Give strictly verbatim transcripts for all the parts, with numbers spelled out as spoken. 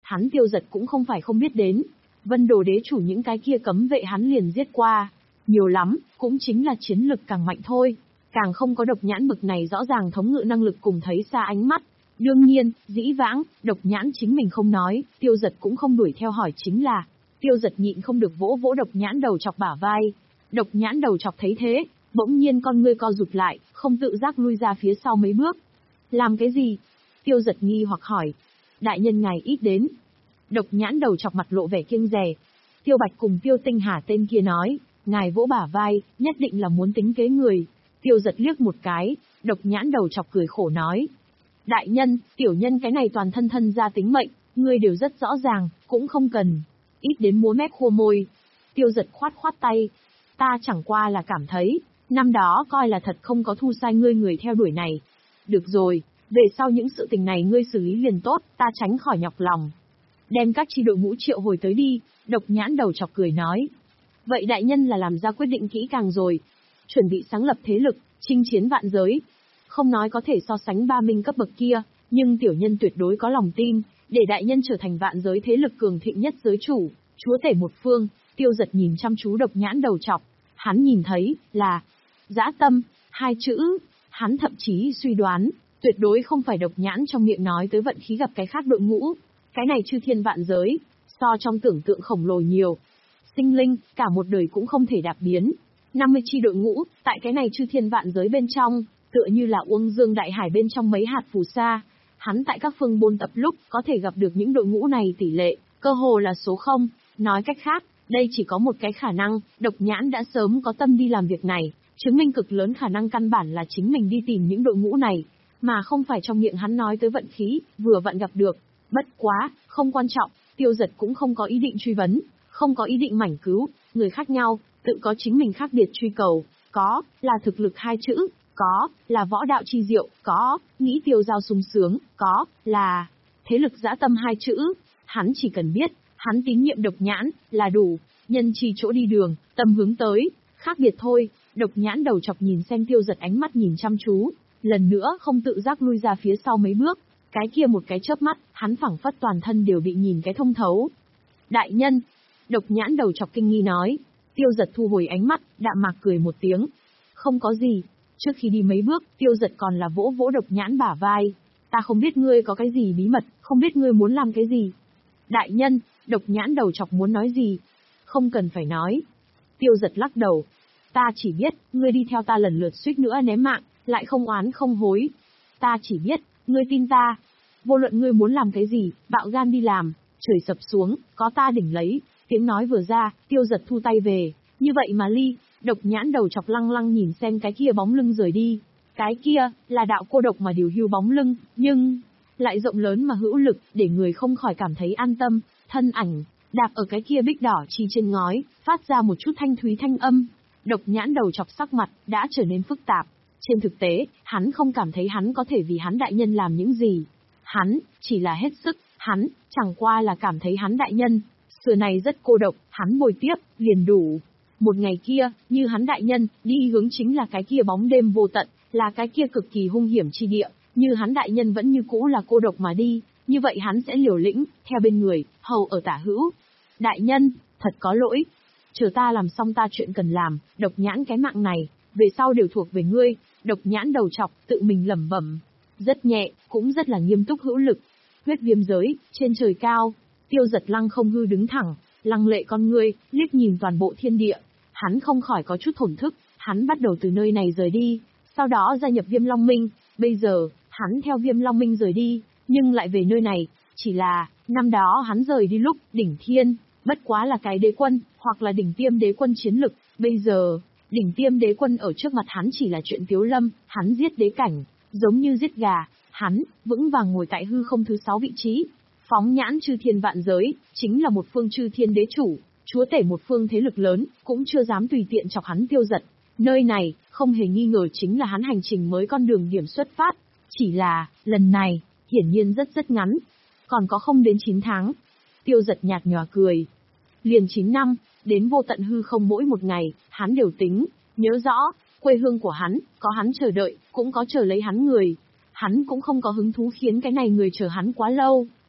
hắn Tiêu Dật cũng không phải không biết đến. Vân Đồ đế chủ những cái kia cấm vệ hắn liền giết qua. Nhiều lắm, cũng chính là chiến lực càng mạnh thôi. Càng không có độc nhãn bực này rõ ràng thống ngự năng lực cùng thấy xa ánh mắt. Đương nhiên, dĩ vãng, độc nhãn chính mình không nói, Tiêu Dật cũng không đuổi theo hỏi chính là. Tiêu Dật nhịn không được vỗ vỗ độc nhãn đầu chọc bả vai. Độc nhãn đầu chọc thấy thế, bỗng nhiên con ngươi co rụt lại, không tự giác lui ra phía sau mấy bước. Làm cái gì? Tiêu Dật nghi hoặc hỏi. Đại nhân ngài ít đến. Độc nhãn đầu chọc mặt lộ vẻ kiêng dè. Tiêu Bạch cùng Tiêu Tinh Hà tên kia nói, ngài vỗ bả vai, nhất định là muốn tính kế người. Tiêu Dật liếc một cái, độc nhãn đầu chọc cười khổ nói. Đại nhân, tiểu nhân cái này toàn thân thân ra tính mệnh, ngươi đều rất rõ ràng, cũng không cần. Ít đến múa mép khua môi. Tiêu Dật khoát khoát tay. Ta chẳng qua là cảm thấy, năm đó coi là thật không có thu sai ngươi người theo đuổi này. Được rồi, về sau những sự tình này ngươi xử lý liền tốt, ta tránh khỏi nhọc lòng. Đem các chi đội ngũ triệu hồi tới đi, độc nhãn đầu chọc cười nói. Vậy đại nhân là làm ra quyết định kỹ càng rồi. Chuẩn bị sáng lập thế lực, chinh chiến vạn giới. Không nói có thể so sánh ba minh cấp bậc kia, nhưng tiểu nhân tuyệt đối có lòng tin, để đại nhân trở thành vạn giới thế lực cường thịnh nhất giới chủ, chúa tể một phương. Tiêu Dật nhìn chăm chú độc nhãn đầu chọc, hắn nhìn thấy, là, dã tâm, hai chữ, hắn thậm chí suy đoán, tuyệt đối không phải độc nhãn trong miệng nói tới vận khí gặp cái khác đội ngũ, cái này chư thiên vạn giới, so trong tưởng tượng khổng lồ nhiều. Sinh linh, cả một đời cũng không thể đạp biến. năm mươi chi đội ngũ, tại cái này chư thiên vạn giới bên trong, tựa như là uông dương đại hải bên trong mấy hạt phù sa. Hắn tại các phương bôn tập lúc có thể gặp được những đội ngũ này tỷ lệ, cơ hồ là số không. Nói cách khác, đây chỉ có một cái khả năng, độc nhãn đã sớm có tâm đi làm việc này, chứng minh cực lớn khả năng căn bản là chính mình đi tìm những đội ngũ này, mà không phải trong miệng hắn nói tới vận khí, vừa vặn gặp được. Bất quá, không quan trọng, Tiêu Dật cũng không có ý định truy vấn, không có ý định mảnh cứu, người khác nhau, tự có chính mình khác biệt truy cầu, có, là thực lực hai chữ, có, là võ đạo chi diệu, có, nghĩ tiêu giao sung sướng, có, là thế lực dã tâm hai chữ, hắn chỉ cần biết, hắn tín nhiệm độc nhãn, là đủ, nhân chi chỗ đi đường, tâm hướng tới, khác biệt thôi. Độc nhãn đầu chọc nhìn xem Tiêu Dật ánh mắt nhìn chăm chú, lần nữa không tự giác lui ra phía sau mấy bước, cái kia một cái chớp mắt, hắn phảng phất toàn thân đều bị nhìn cái thông thấu. Đại nhân, độc nhãn đầu chọc kinh nghi nói. Tiêu Dật thu hồi ánh mắt, đạm mạc cười một tiếng. Không có gì. Trước khi đi mấy bước, Tiêu Dật còn là vỗ vỗ độc nhãn bả vai. Ta không biết ngươi có cái gì bí mật, không biết ngươi muốn làm cái gì. Đại nhân, độc nhãn đầu chọc muốn nói gì? Không cần phải nói. Tiêu Dật lắc đầu. Ta chỉ biết, ngươi đi theo ta lần lượt suýt nữa ném mạng, lại không oán không hối. Ta chỉ biết, ngươi tin ta. Vô luận ngươi muốn làm cái gì, bạo gan đi làm, trời sập xuống, có ta đỉnh lấy. Tiếng nói vừa ra, Tiêu Dật thu tay về. Như vậy mà ly, độc nhãn đầu chọc lăng lăng nhìn xem cái kia bóng lưng rời đi. Cái kia, là đạo cô độc mà điều hưu bóng lưng, nhưng lại rộng lớn mà hữu lực, để người không khỏi cảm thấy an tâm. Thân ảnh, đạp ở cái kia bích đỏ chi trên ngói, phát ra một chút thanh thúy thanh âm. Độc nhãn đầu chọc sắc mặt, đã trở nên phức tạp. Trên thực tế, hắn không cảm thấy hắn có thể vì hắn đại nhân làm những gì. Hắn, chỉ là hết sức, hắn, chẳng qua là cảm thấy hắn đại nhân, xưa này rất cô độc, hắn bồi tiếp, liền đủ. Một ngày kia, như hắn đại nhân, đi hướng chính là cái kia bóng đêm vô tận, là cái kia cực kỳ hung hiểm chi địa, như hắn đại nhân vẫn như cũ là cô độc mà đi, như vậy hắn sẽ liều lĩnh, theo bên người, hầu ở tả hữu. Đại nhân, thật có lỗi. Chờ ta làm xong ta chuyện cần làm, độc nhãn cái mạng này, về sau đều thuộc về ngươi. Độc nhãn đầu chọc, tự mình lẩm bẩm. Rất nhẹ, cũng rất là nghiêm túc hữu lực. Huyết viêm giới, trên trời cao, Tiêu Dật lăng không hư đứng thẳng, lăng lệ con ngươi, liếc nhìn toàn bộ thiên địa. Hắn không khỏi có chút thổn thức, hắn bắt đầu từ nơi này rời đi, sau đó gia nhập Viêm Long Minh, bây giờ, hắn theo Viêm Long Minh rời đi, nhưng lại về nơi này, chỉ là, năm đó hắn rời đi lúc, đỉnh thiên, bất quá là cái đế quân, hoặc là đỉnh tiêm đế quân chiến lực, bây giờ, đỉnh tiêm đế quân ở trước mặt hắn chỉ là chuyện tiếu lâm, hắn giết đế cảnh, giống như giết gà, hắn, vững vàng ngồi tại hư không thứ sáu vị trí, phóng nhãn chư thiên vạn giới, chính là một phương chư thiên đế chủ, chúa tể một phương thế lực lớn, cũng chưa dám tùy tiện chọc hắn Tiêu Dật. Nơi này, không hề nghi ngờ chính là hắn hành trình mới con đường điểm xuất phát, chỉ là, lần này, hiển nhiên rất rất ngắn, còn có không đến chín tháng. Tiêu Dật nhạt nhòa cười. Liền chín năm, đến vô tận hư không mỗi một ngày, hắn đều tính, nhớ rõ, quê hương của hắn, có hắn chờ đợi, cũng có chờ lấy hắn người. Hắn cũng không có hứng thú khiến cái này người chờ hắn quá lâu,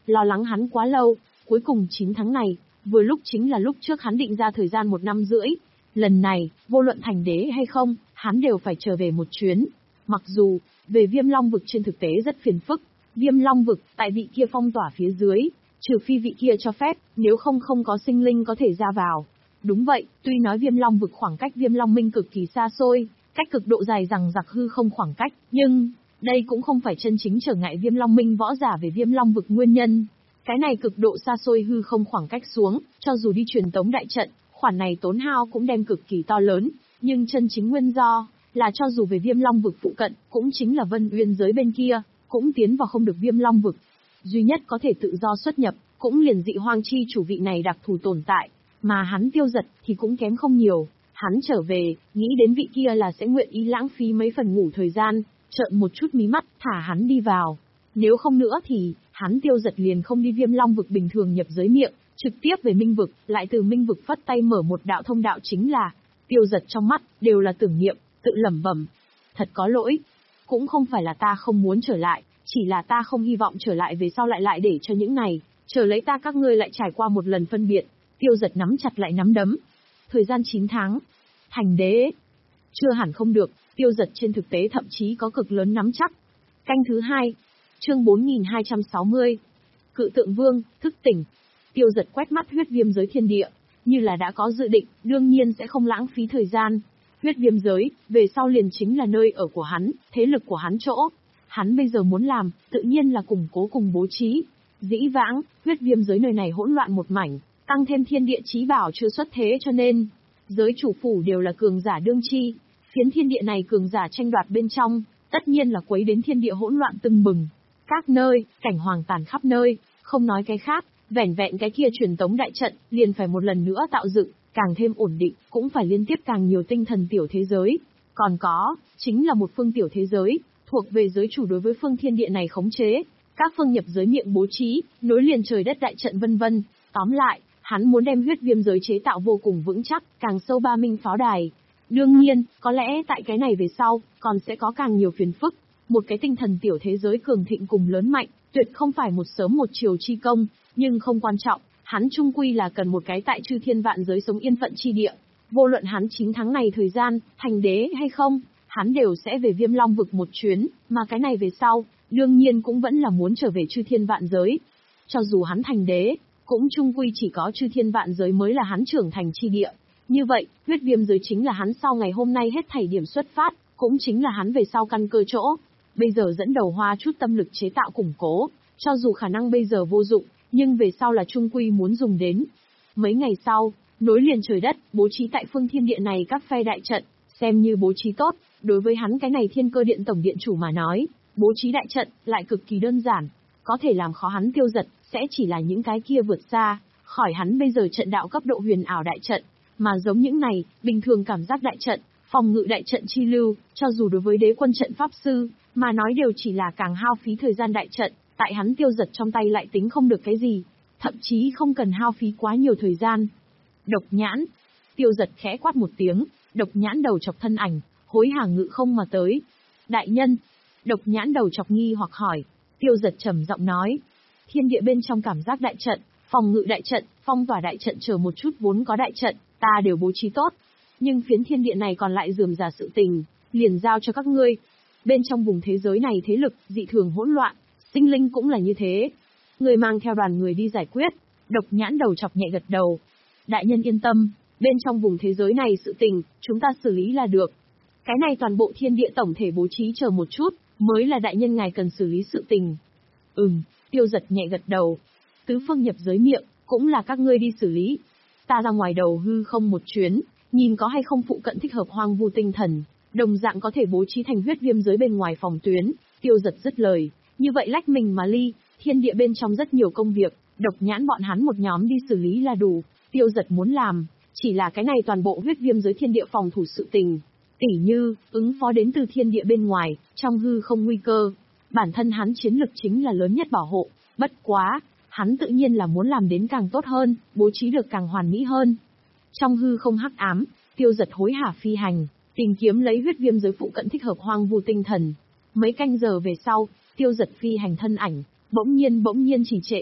lo lắng hắn quá lâu, cuối cùng chín tháng này, vừa lúc chính là lúc trước hắn định ra thời gian một năm rưỡi. Lần này, vô luận thành đế hay không, hắn đều phải trở về một chuyến. Mặc dù, về Viêm Long vực trên thực tế rất phiền phức, Viêm Long vực, tại vị kia phong tỏa phía dưới, trừ phi vị kia cho phép, nếu không không có sinh linh có thể ra vào. Đúng vậy, tuy nói Viêm Long vực khoảng cách Viêm Long Minh cực kỳ xa xôi, cách cực độ dài rằng giặc hư không khoảng cách, nhưng đây cũng không phải chân chính trở ngại Viêm Long Minh võ giả về Viêm Long vực nguyên nhân. Cái này cực độ xa xôi hư không khoảng cách xuống, cho dù đi truyền tống đại trận, khoản này tốn hao cũng đem cực kỳ to lớn, nhưng chân chính nguyên do là cho dù về Viêm Long vực phụ cận, cũng chính là Vân Uyên giới bên kia, cũng tiến vào không được Viêm Long vực. Duy nhất có thể tự do xuất nhập, cũng liền Dị Hoang chi chủ vị này đặc thù tồn tại, mà hắn Tiêu Giật thì cũng kém không nhiều. Hắn trở về, nghĩ đến vị kia là sẽ nguyện ý lãng phí mấy phần ngủ thời gian, trợn một chút mí mắt, thả hắn đi vào. Nếu không nữa thì, hắn Tiêu Giật liền không đi Viêm Long vực bình thường nhập giới miệng, trực tiếp về Minh vực, lại từ Minh vực phất tay mở một đạo thông đạo chính là. Tiêu Giật trong mắt, đều là tưởng niệm, tự lẩm bẩm. Thật có lỗi. Cũng không phải là ta không muốn trở lại, chỉ là ta không hy vọng trở lại về sau lại lại để cho những này, chờ lấy ta các ngươi lại trải qua một lần phân biệt. Tiêu Giật nắm chặt lại nắm đấm. Thời gian chín tháng. Thành đế. Chưa hẳn không được, Tiêu Giật trên thực tế thậm chí có cực lớn nắm chắc. Canh thứ hai. Chương bốn nghìn hai trăm sáu mươi. Cự tượng vương, thức tỉnh. Tiêu Giật quét mắt huyết viêm giới thiên địa, như là đã có dự định, đương nhiên sẽ không lãng phí thời gian. Huyết viêm giới, về sau liền chính là nơi ở của hắn, thế lực của hắn chỗ. Hắn bây giờ muốn làm, tự nhiên là củng cố cùng bố trí. Dĩ vãng, huyết viêm giới nơi này hỗn loạn một mảnh, tăng thêm thiên địa chí bảo chưa xuất thế cho nên, giới chủ phủ đều là cường giả đương chi. Phiến thiên địa này cường giả tranh đoạt bên trong, tất nhiên là quấy đến thiên địa hỗn loạn tưng bừng. Các nơi, cảnh hoàng tàn khắp nơi, không nói cái khác, vẻn vẹn cái kia truyền tống đại trận, liền phải một lần nữa tạo dựng, càng thêm ổn định, cũng phải liên tiếp càng nhiều tinh thần tiểu thế giới. Còn có, chính là một phương tiểu thế giới, thuộc về giới chủ đối với phương thiên địa này khống chế, các phương nhập giới miệng bố trí, nối liền trời đất đại trận vân vân. Tóm lại, hắn muốn đem huyết viêm giới chế tạo vô cùng vững chắc, càng sâu ba minh pháo đài. Đương nhiên, có lẽ tại cái này về sau, còn sẽ có càng nhiều phiền phức. Một cái tinh thần tiểu thế giới cường thịnh cùng lớn mạnh, tuyệt không phải một sớm một chiều chi công, nhưng không quan trọng, hắn chung quy là cần một cái tại chư thiên vạn giới sống yên phận chi địa. Vô luận hắn chín tháng này thời gian, thành đế hay không, hắn đều sẽ về Viêm Long vực một chuyến, mà cái này về sau, đương nhiên cũng vẫn là muốn trở về chư thiên vạn giới. Cho dù hắn thành đế, cũng chung quy chỉ có chư thiên vạn giới mới là hắn trưởng thành chi địa. Như vậy, huyết viêm giới chính là hắn sau ngày hôm nay hết thảy điểm xuất phát, cũng chính là hắn về sau căn cơ chỗ. Bây giờ dẫn đầu hoa chút tâm lực chế tạo củng cố, cho dù khả năng bây giờ vô dụng, nhưng về sau là chung quy muốn dùng đến. Mấy ngày sau, nối liền trời đất, bố trí tại phương thiên địa này các phe đại trận, xem như bố trí tốt, đối với hắn cái này thiên cơ điện tổng điện chủ mà nói, bố trí đại trận lại cực kỳ đơn giản, có thể làm khó hắn Tiêu Giật, sẽ chỉ là những cái kia vượt xa, khỏi hắn bây giờ trận đạo cấp độ huyền ảo đại trận, mà giống những này, bình thường cảm giác đại trận, phòng ngự đại trận chi lưu, cho dù đối với đế quân trận pháp sư, mà nói đều chỉ là càng hao phí thời gian đại trận, tại hắn Tiêu Giật trong tay lại tính không được cái gì, thậm chí không cần hao phí quá nhiều thời gian. Độc nhãn. Tiêu Giật khẽ quát một tiếng, độc nhãn đầu chọc thân ảnh, hối hả ngự không mà tới. Đại nhân. Độc nhãn đầu chọc nghi hoặc hỏi. Tiêu Giật trầm giọng nói. Thiên địa bên trong cảm giác đại trận, phòng ngự đại trận, phong tỏa đại trận chờ một chút vốn có đại trận, ta đều bố trí tốt. Nhưng phiến thiên địa này còn lại rườm rà sự tình, liền giao cho các ngươi. Bên trong vùng thế giới này thế lực, dị thường hỗn loạn, sinh linh cũng là như thế. Người mang theo đoàn người đi giải quyết. Độc nhãn đầu chọc nhẹ gật đầu. Đại nhân yên tâm, bên trong vùng thế giới này sự tình, chúng ta xử lý là được. Cái này toàn bộ thiên địa tổng thể bố trí chờ một chút, mới là đại nhân ngài cần xử lý sự tình. Ừm, Tiêu Giật nhẹ gật đầu. Tứ phương nhập giới miệng, cũng là các ngươi đi xử lý. Ta ra ngoài đầu hư không một chuyến, nhìn có hay không phụ cận thích hợp hoang vu tinh thần, đồng dạng có thể bố trí thành huyết viêm giới bên ngoài phòng tuyến. Tiêu Giật dứt lời, như vậy lách mình mà ly, thiên địa bên trong rất nhiều công việc, độc nhãn bọn hắn một nhóm đi xử lý là đủ. Tiêu Giật muốn làm, chỉ là cái này toàn bộ huyết viêm giới thiên địa phòng thủ sự tình. Tỉ như, ứng phó đến từ thiên địa bên ngoài, trong hư không nguy cơ. Bản thân hắn chiến lực chính là lớn nhất bảo hộ, bất quá, hắn tự nhiên là muốn làm đến càng tốt hơn, bố trí được càng hoàn mỹ hơn. Trong hư không hắc ám, Tiêu Giật hối hả phi hành, tìm kiếm lấy huyết viêm giới phụ cận thích hợp hoang vu tinh thần. Mấy canh giờ về sau, Tiêu Giật phi hành thân ảnh, bỗng nhiên bỗng nhiên trì trệ,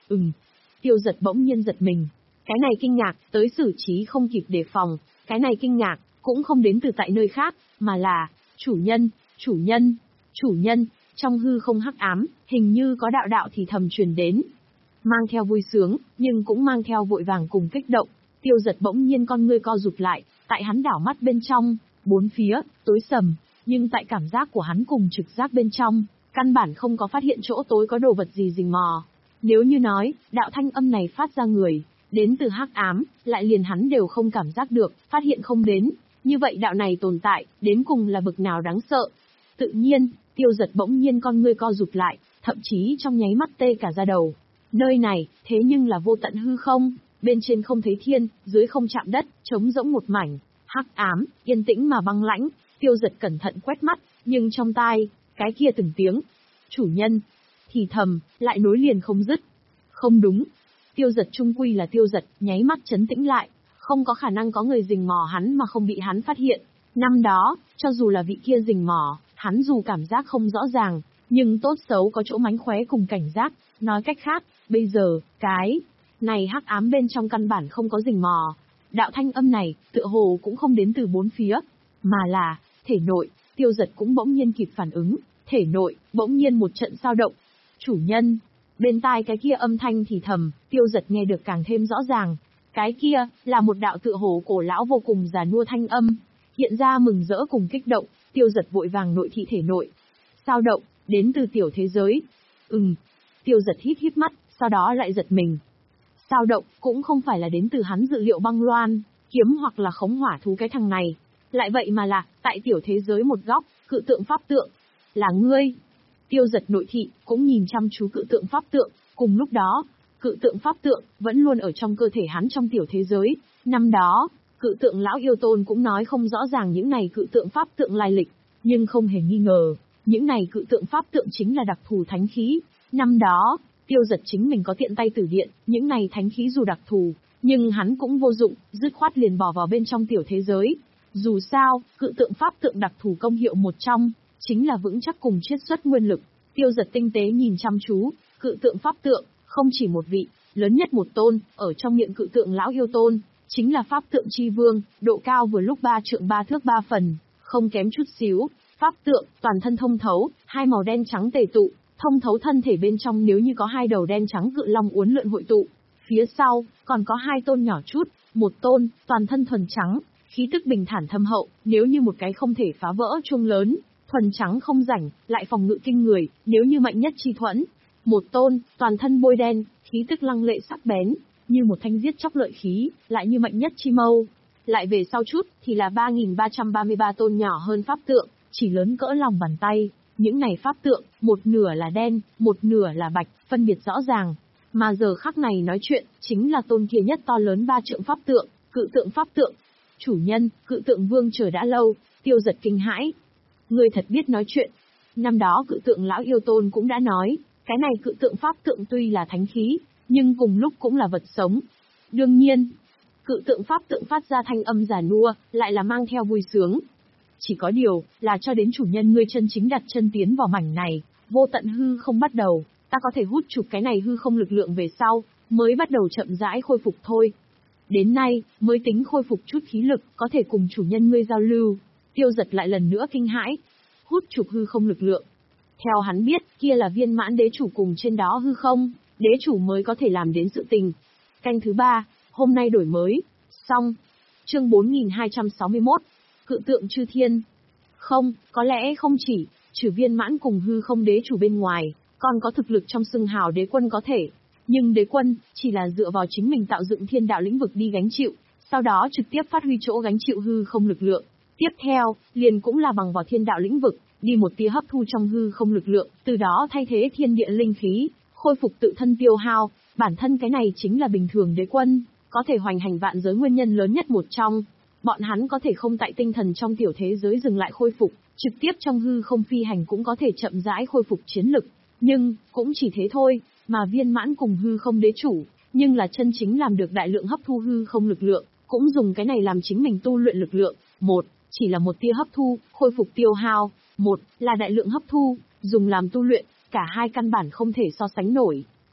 Ừm. Tiêu Giật bỗng nhiên giật mình. Cái này kinh ngạc, tới xử trí không kịp đề phòng, cái này kinh ngạc, cũng không đến từ tại nơi khác, mà là, chủ nhân, chủ nhân, chủ nhân, trong hư không hắc ám, hình như có đạo đạo thì thầm truyền đến. Mang theo vui sướng, nhưng cũng mang theo vội vàng cùng kích động, Tiêu Giật bỗng nhiên con ngươi co rụt lại, tại hắn đảo mắt bên trong, bốn phía, tối sầm, nhưng tại cảm giác của hắn cùng trực giác bên trong, căn bản không có phát hiện chỗ tối có đồ vật gì rình mò. Nếu như nói, đạo thanh âm này phát ra người, đến từ hắc ám, lại liền hắn đều không cảm giác được, phát hiện không đến, như vậy đạo này tồn tại, đến cùng là bực nào đáng sợ. Tự nhiên, Tiêu Giật bỗng nhiên con ngươi co rụt lại, thậm chí trong nháy mắt tê cả da đầu. Nơi này, thế nhưng là vô tận hư không, bên trên không thấy thiên, dưới không chạm đất, trống rỗng một mảnh, hắc ám, yên tĩnh mà băng lãnh. Tiêu Giật cẩn thận quét mắt, nhưng trong tai, cái kia từng tiếng, chủ nhân, thì thầm, lại nối liền không dứt. Không đúng. Tiêu Giật trung quy là Tiêu Giật, nháy mắt trấn tĩnh lại, không có khả năng có người rình mò hắn mà không bị hắn phát hiện. Năm đó, cho dù là vị kia rình mò, hắn dù cảm giác không rõ ràng, nhưng tốt xấu có chỗ mánh khóe cùng cảnh giác. Nói cách khác, bây giờ, cái này hắc ám bên trong căn bản không có rình mò. Đạo thanh âm này, tựa hồ cũng không đến từ bốn phía, mà là thể nội. Tiêu Giật cũng bỗng nhiên kịp phản ứng, thể nội bỗng nhiên một trận dao động. Chủ nhân, bên tai cái kia âm thanh thì thầm, Tiêu Giật nghe được càng thêm rõ ràng. Cái kia là một đạo tựa hồ cổ lão vô cùng già nua thanh âm, hiện ra mừng rỡ cùng kích động. Tiêu Giật vội vàng nội thị thể nội. Dao động, đến từ tiểu thế giới. Ừm. Tiêu Giật hít hít mắt, sau đó lại giật mình. Dao động cũng không phải là đến từ hắn dự liệu băng loan, kiếm hoặc là khống hỏa thú cái thằng này, lại vậy mà là tại tiểu thế giới một góc, cự tượng pháp tượng. Là ngươi. Tiêu Giật nội thị cũng nhìn chăm chú cự tượng pháp tượng, cùng lúc đó, cự tượng pháp tượng vẫn luôn ở trong cơ thể hắn trong tiểu thế giới. Năm đó, cự tượng lão yêu tôn cũng nói không rõ ràng những này cự tượng pháp tượng lai lịch, nhưng không hề nghi ngờ, những này cự tượng pháp tượng chính là đặc thù thánh khí. Năm đó, Tiêu Giật chính mình có tiện tay tử điện, những này thánh khí dù đặc thù, nhưng hắn cũng vô dụng, dứt khoát liền bỏ vào bên trong tiểu thế giới. Dù sao, cự tượng pháp tượng đặc thù công hiệu một trong, chính là vững chắc cùng chiết xuất nguyên lực. Tiêu Giật tinh tế nhìn chăm chú, cự tượng pháp tượng, không chỉ một vị, lớn nhất một tôn, ở trong miệng cự tượng lão yêu tôn, chính là pháp tượng chi vương, độ cao vừa lúc ba trượng ba thước ba phần, không kém chút xíu. Pháp tượng, toàn thân thông thấu, hai màu đen trắng tề tụ, thông thấu thân thể bên trong nếu như có hai đầu đen trắng cự long uốn lượn hội tụ. Phía sau, còn có hai tôn nhỏ chút, một tôn, toàn thân thuần trắng, khí tức bình thản thâm hậu, nếu như một cái không thể phá vỡ chuông lớn, thuần trắng không rảnh, lại phòng ngự kinh người, nếu như mạnh nhất chi thuẫn. Một tôn, toàn thân bôi đen, khí tức lăng lệ sắc bén, như một thanh giết chóc lợi khí, lại như mạnh nhất chi mâu. Lại về sau chút, thì là ba nghìn ba trăm ba mươi ba tôn nhỏ hơn pháp tượng, chỉ lớn cỡ lòng bàn tay. Những này pháp tượng, một nửa là đen, một nửa là bạch, phân biệt rõ ràng. Mà giờ khắc này nói chuyện, chính là tôn kia nhất to lớn ba trượng pháp tượng, cự tượng pháp tượng. Chủ nhân, cự tượng vương chờ đã lâu. Tiêu Giật kinh hãi. Ngươi thật biết nói chuyện. Năm đó cự tượng lão yêu tôn cũng đã nói, cái này cự tượng pháp tượng tuy là thánh khí, nhưng cùng lúc cũng là vật sống. Đương nhiên, cự tượng pháp tượng phát ra thanh âm già nua, lại là mang theo vui sướng. Chỉ có điều, là cho đến chủ nhân ngươi chân chính đặt chân tiến vào mảnh này, vô tận hư không bắt đầu, ta có thể hút chụp cái này hư không lực lượng về sau, mới bắt đầu chậm rãi khôi phục thôi. Đến nay, mới tính khôi phục chút khí lực, có thể cùng chủ nhân ngươi giao lưu. Tiêu Giật lại lần nữa kinh hãi. Hút chụp hư không lực lượng. Theo hắn biết, kia là viên mãn đế chủ cùng trên đó hư không, đế chủ mới có thể làm đến sự tình. Canh thứ ba, hôm nay đổi mới. Xong. Chương bốn nghìn hai trăm sáu mươi mốt. Cự tượng chư thiên. Không, có lẽ không chỉ, trừ viên mãn cùng hư không đế chủ bên ngoài, còn có thực lực trong xưng hào đế quân có thể. Nhưng đế quân, chỉ là dựa vào chính mình tạo dựng thiên đạo lĩnh vực đi gánh chịu, sau đó trực tiếp phát huy chỗ gánh chịu hư không lực lượng. Tiếp theo, liền cũng là bằng vào thiên đạo lĩnh vực, đi một tia hấp thu trong hư không lực lượng, từ đó thay thế thiên địa linh khí, khôi phục tự thân tiêu hao. Bản thân cái này chính là bình thường đế quân, có thể hoành hành vạn giới nguyên nhân lớn nhất một trong. Bọn hắn có thể không tại tinh thần trong tiểu thế giới dừng lại khôi phục, trực tiếp trong hư không phi hành cũng có thể chậm rãi khôi phục chiến lực. Nhưng, cũng chỉ thế thôi, mà viên mãn cùng hư không đế chủ, nhưng là chân chính làm được đại lượng hấp thu hư không lực lượng, cũng dùng cái này làm chính mình tu luyện lực lượng. Một, chỉ là một tia hấp thu, khôi phục tiêu hao. Một, là đại lượng hấp thu, dùng làm tu luyện, cả hai căn bản không thể so sánh nổi.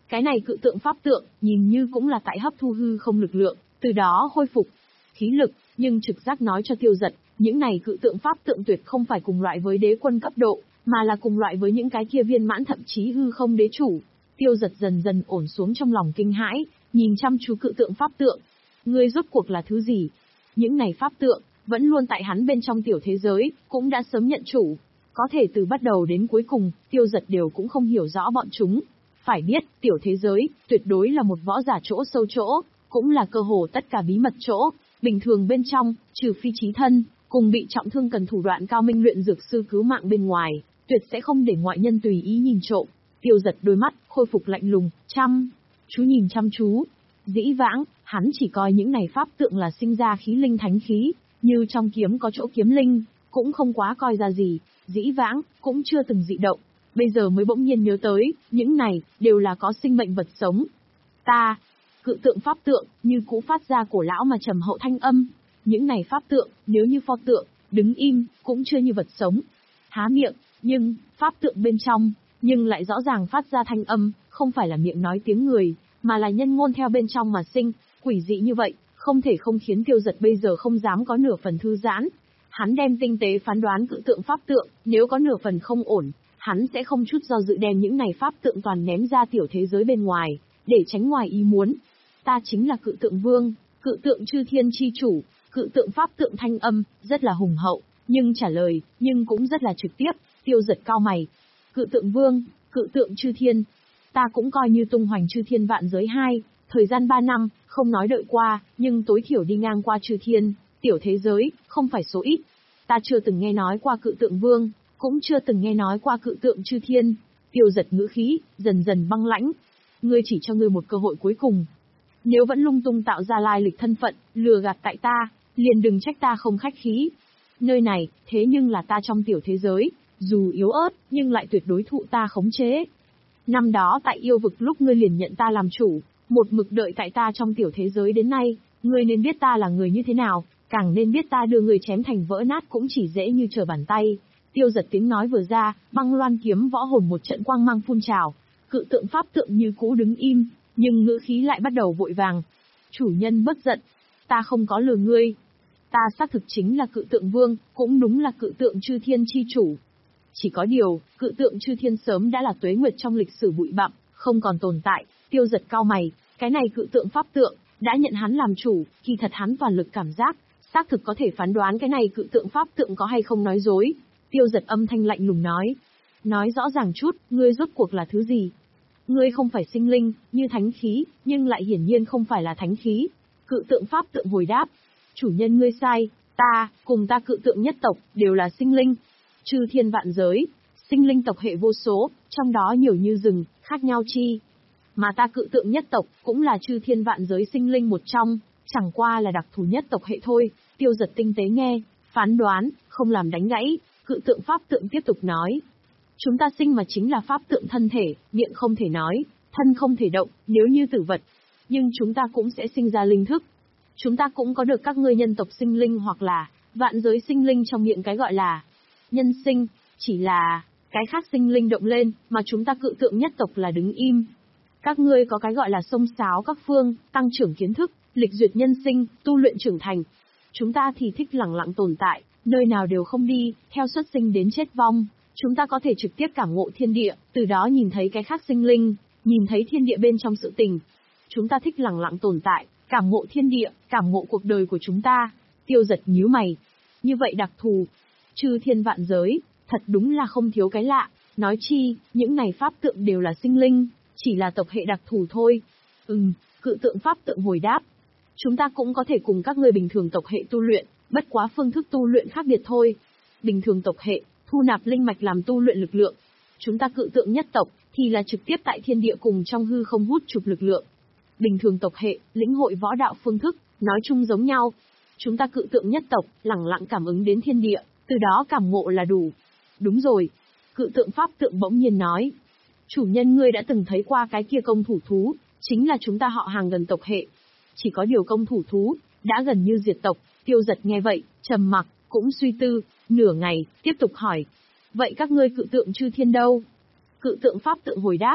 Cái này cự tượng pháp tượng, nhìn như cũng là tại hấp thu hư không lực lượng, từ đó khôi phục khí lực, nhưng trực giác nói cho Tiêu Dật, những này cự tượng pháp tượng tuyệt không phải cùng loại với đế quân cấp độ, mà là cùng loại với những cái kia viên mãn thậm chí hư không đế chủ. Tiêu Dật dần dần ổn xuống trong lòng kinh hãi, nhìn chăm chú cự tượng pháp tượng. Ngươi rốt cuộc là thứ gì? Những này pháp tượng, vẫn luôn tại hắn bên trong tiểu thế giới, cũng đã sớm nhận chủ. Có thể từ bắt đầu đến cuối cùng, Tiêu Dật đều cũng không hiểu rõ bọn chúng. Phải biết, tiểu thế giới, tuyệt đối là một võ giả chỗ sâu chỗ, cũng là cơ hồ tất cả bí mật chỗ. Bình thường bên trong, trừ phi chí thân, cùng bị trọng thương cần thủ đoạn cao minh luyện dược sư cứu mạng bên ngoài, tuyệt sẽ không để ngoại nhân tùy ý nhìn trộm. Tiêu Dật đôi mắt, khôi phục lạnh lùng, chăm chú nhìn chăm chú. Dĩ vãng, hắn chỉ coi những này pháp tượng là sinh ra khí linh thánh khí, như trong kiếm có chỗ kiếm linh, cũng không quá coi ra gì, dĩ vãng, cũng chưa từng dị động. Bây giờ mới bỗng nhiên nhớ tới, những này, đều là có sinh mệnh vật sống. Ta, cự tượng pháp tượng, như cũ phát ra cổ lão mà trầm hậu thanh âm. Những này pháp tượng, nếu như pho tượng, đứng im, cũng chưa như vật sống. Há miệng, nhưng, pháp tượng bên trong, nhưng lại rõ ràng phát ra thanh âm, không phải là miệng nói tiếng người, mà là nhân ngôn theo bên trong mà sinh, quỷ dị như vậy, không thể không khiến Tiêu Dật bây giờ không dám có nửa phần thư giãn. Hắn đem tinh tế phán đoán cự tượng pháp tượng, nếu có nửa phần không ổn, hắn sẽ không chút do dự đem những này pháp tượng toàn ném ra tiểu thế giới bên ngoài, để tránh ngoài ý muốn. Ta chính là cự tượng vương, cự tượng chư thiên chi chủ, cự tượng pháp tượng thanh âm, rất là hùng hậu, nhưng trả lời, nhưng cũng rất là trực tiếp. Tiêu Dật cao mày. Cự tượng vương, cự tượng chư thiên. Ta cũng coi như tung hoành chư thiên vạn giới hai, thời gian ba năm, không nói đợi qua, nhưng tối thiểu đi ngang qua chư thiên, tiểu thế giới, không phải số ít. Ta chưa từng nghe nói qua cự tượng vương, cũng chưa từng nghe nói qua cự tượng chư thiên. Tiêu Dật ngữ khí, dần dần băng lãnh. Ngươi chỉ cho ngươi một cơ hội cuối cùng. Nếu vẫn lung tung tạo ra lai lịch thân phận, lừa gạt tại ta, liền đừng trách ta không khách khí. Nơi này, thế nhưng là ta trong tiểu thế giới, dù yếu ớt, nhưng lại tuyệt đối thụ ta khống chế. Năm đó tại yêu vực lúc ngươi liền nhận ta làm chủ, một mực đợi tại ta trong tiểu thế giới đến nay, ngươi nên biết ta là người như thế nào, càng nên biết ta đưa người chém thành vỡ nát cũng chỉ dễ như trở bàn tay. Tiêu Dật tiếng nói vừa ra, băng loan kiếm võ hồn một trận quang mang phun trào, cự tượng pháp tượng như cũ đứng im, nhưng ngữ khí lại bắt đầu vội vàng. Chủ nhân bất giận, ta không có lừa ngươi. Ta xác thực chính là cự tượng vương, cũng đúng là cự tượng chư thiên chi chủ. Chỉ có điều, cự tượng chư thiên sớm đã là tuế nguyệt trong lịch sử bụi bặm, không còn tồn tại. Tiêu Dật cao mày, cái này cự tượng pháp tượng, đã nhận hắn làm chủ, khi thật hắn toàn lực cảm giác, xác thực có thể phán đoán cái này cự tượng pháp tượng có hay không nói dối. Tiêu Dật âm thanh lạnh lùng nói. Nói rõ ràng chút, ngươi rốt cuộc là thứ gì? Ngươi không phải sinh linh, như thánh khí, nhưng lại hiển nhiên không phải là thánh khí. Cự tượng pháp tượng hồi đáp. Chủ nhân ngươi sai, ta, cùng ta cự tượng nhất tộc, đều là sinh linh. Chư thiên vạn giới, sinh linh tộc hệ vô số, trong đó nhiều như rừng, khác nhau chi. Mà ta cự tượng nhất tộc, cũng là chư thiên vạn giới sinh linh một trong, chẳng qua là đặc thù nhất tộc hệ thôi. Tiêu Dật tinh tế nghe, phán đoán, không làm đánh gãy, cự tượng pháp tượng tiếp tục nói. Chúng ta sinh mà chính là pháp tượng thân thể, miệng không thể nói, thân không thể động, nếu như tử vật. Nhưng chúng ta cũng sẽ sinh ra linh thức. Chúng ta cũng có được các ngươi nhân tộc sinh linh hoặc là vạn giới sinh linh trong miệng cái gọi là nhân sinh, chỉ là cái khác sinh linh động lên, mà chúng ta cự tượng nhất tộc là đứng im. Các ngươi có cái gọi là sông sáo các phương, tăng trưởng kiến thức, lịch duyệt nhân sinh, tu luyện trưởng thành. Chúng ta thì thích lẳng lặng tồn tại, nơi nào đều không đi, theo xuất sinh đến chết vong. Chúng ta có thể trực tiếp cảm ngộ thiên địa, từ đó nhìn thấy cái khác sinh linh, nhìn thấy thiên địa bên trong sự tình. Chúng ta thích lẳng lặng tồn tại, cảm ngộ thiên địa, cảm ngộ cuộc đời của chúng ta. Tiêu Dật nhíu mày. Như vậy đặc thù, chư thiên vạn giới, thật đúng là không thiếu cái lạ. Nói chi, những này pháp tượng đều là sinh linh, chỉ là tộc hệ đặc thù thôi. Ừm, cự tượng pháp tượng hồi đáp. Chúng ta cũng có thể cùng các ngươi bình thường tộc hệ tu luyện, bất quá phương thức tu luyện khác biệt thôi. Bình thường tộc hệ, thu nạp linh mạch làm tu luyện lực lượng. Chúng ta cự tượng nhất tộc, thì là trực tiếp tại thiên địa cùng trong hư không hút chụp lực lượng. Bình thường tộc hệ, lĩnh hội võ đạo phương thức, nói chung giống nhau. Chúng ta cự tượng nhất tộc, lẳng lặng cảm ứng đến thiên địa, từ đó cảm ngộ là đủ. Đúng rồi. Cự tượng pháp tượng bỗng nhiên nói. Chủ nhân ngươi đã từng thấy qua cái kia công thủ thú, chính là chúng ta họ hàng gần tộc hệ. Chỉ có điều công thủ thú, đã gần như diệt tộc. Tiêu Dật nghe vậy, trầm mặc, cũng suy tư, nửa ngày, tiếp tục hỏi. Vậy các ngươi cự tượng chư thiên đâu? Cự tượng pháp tượng hồi đáp.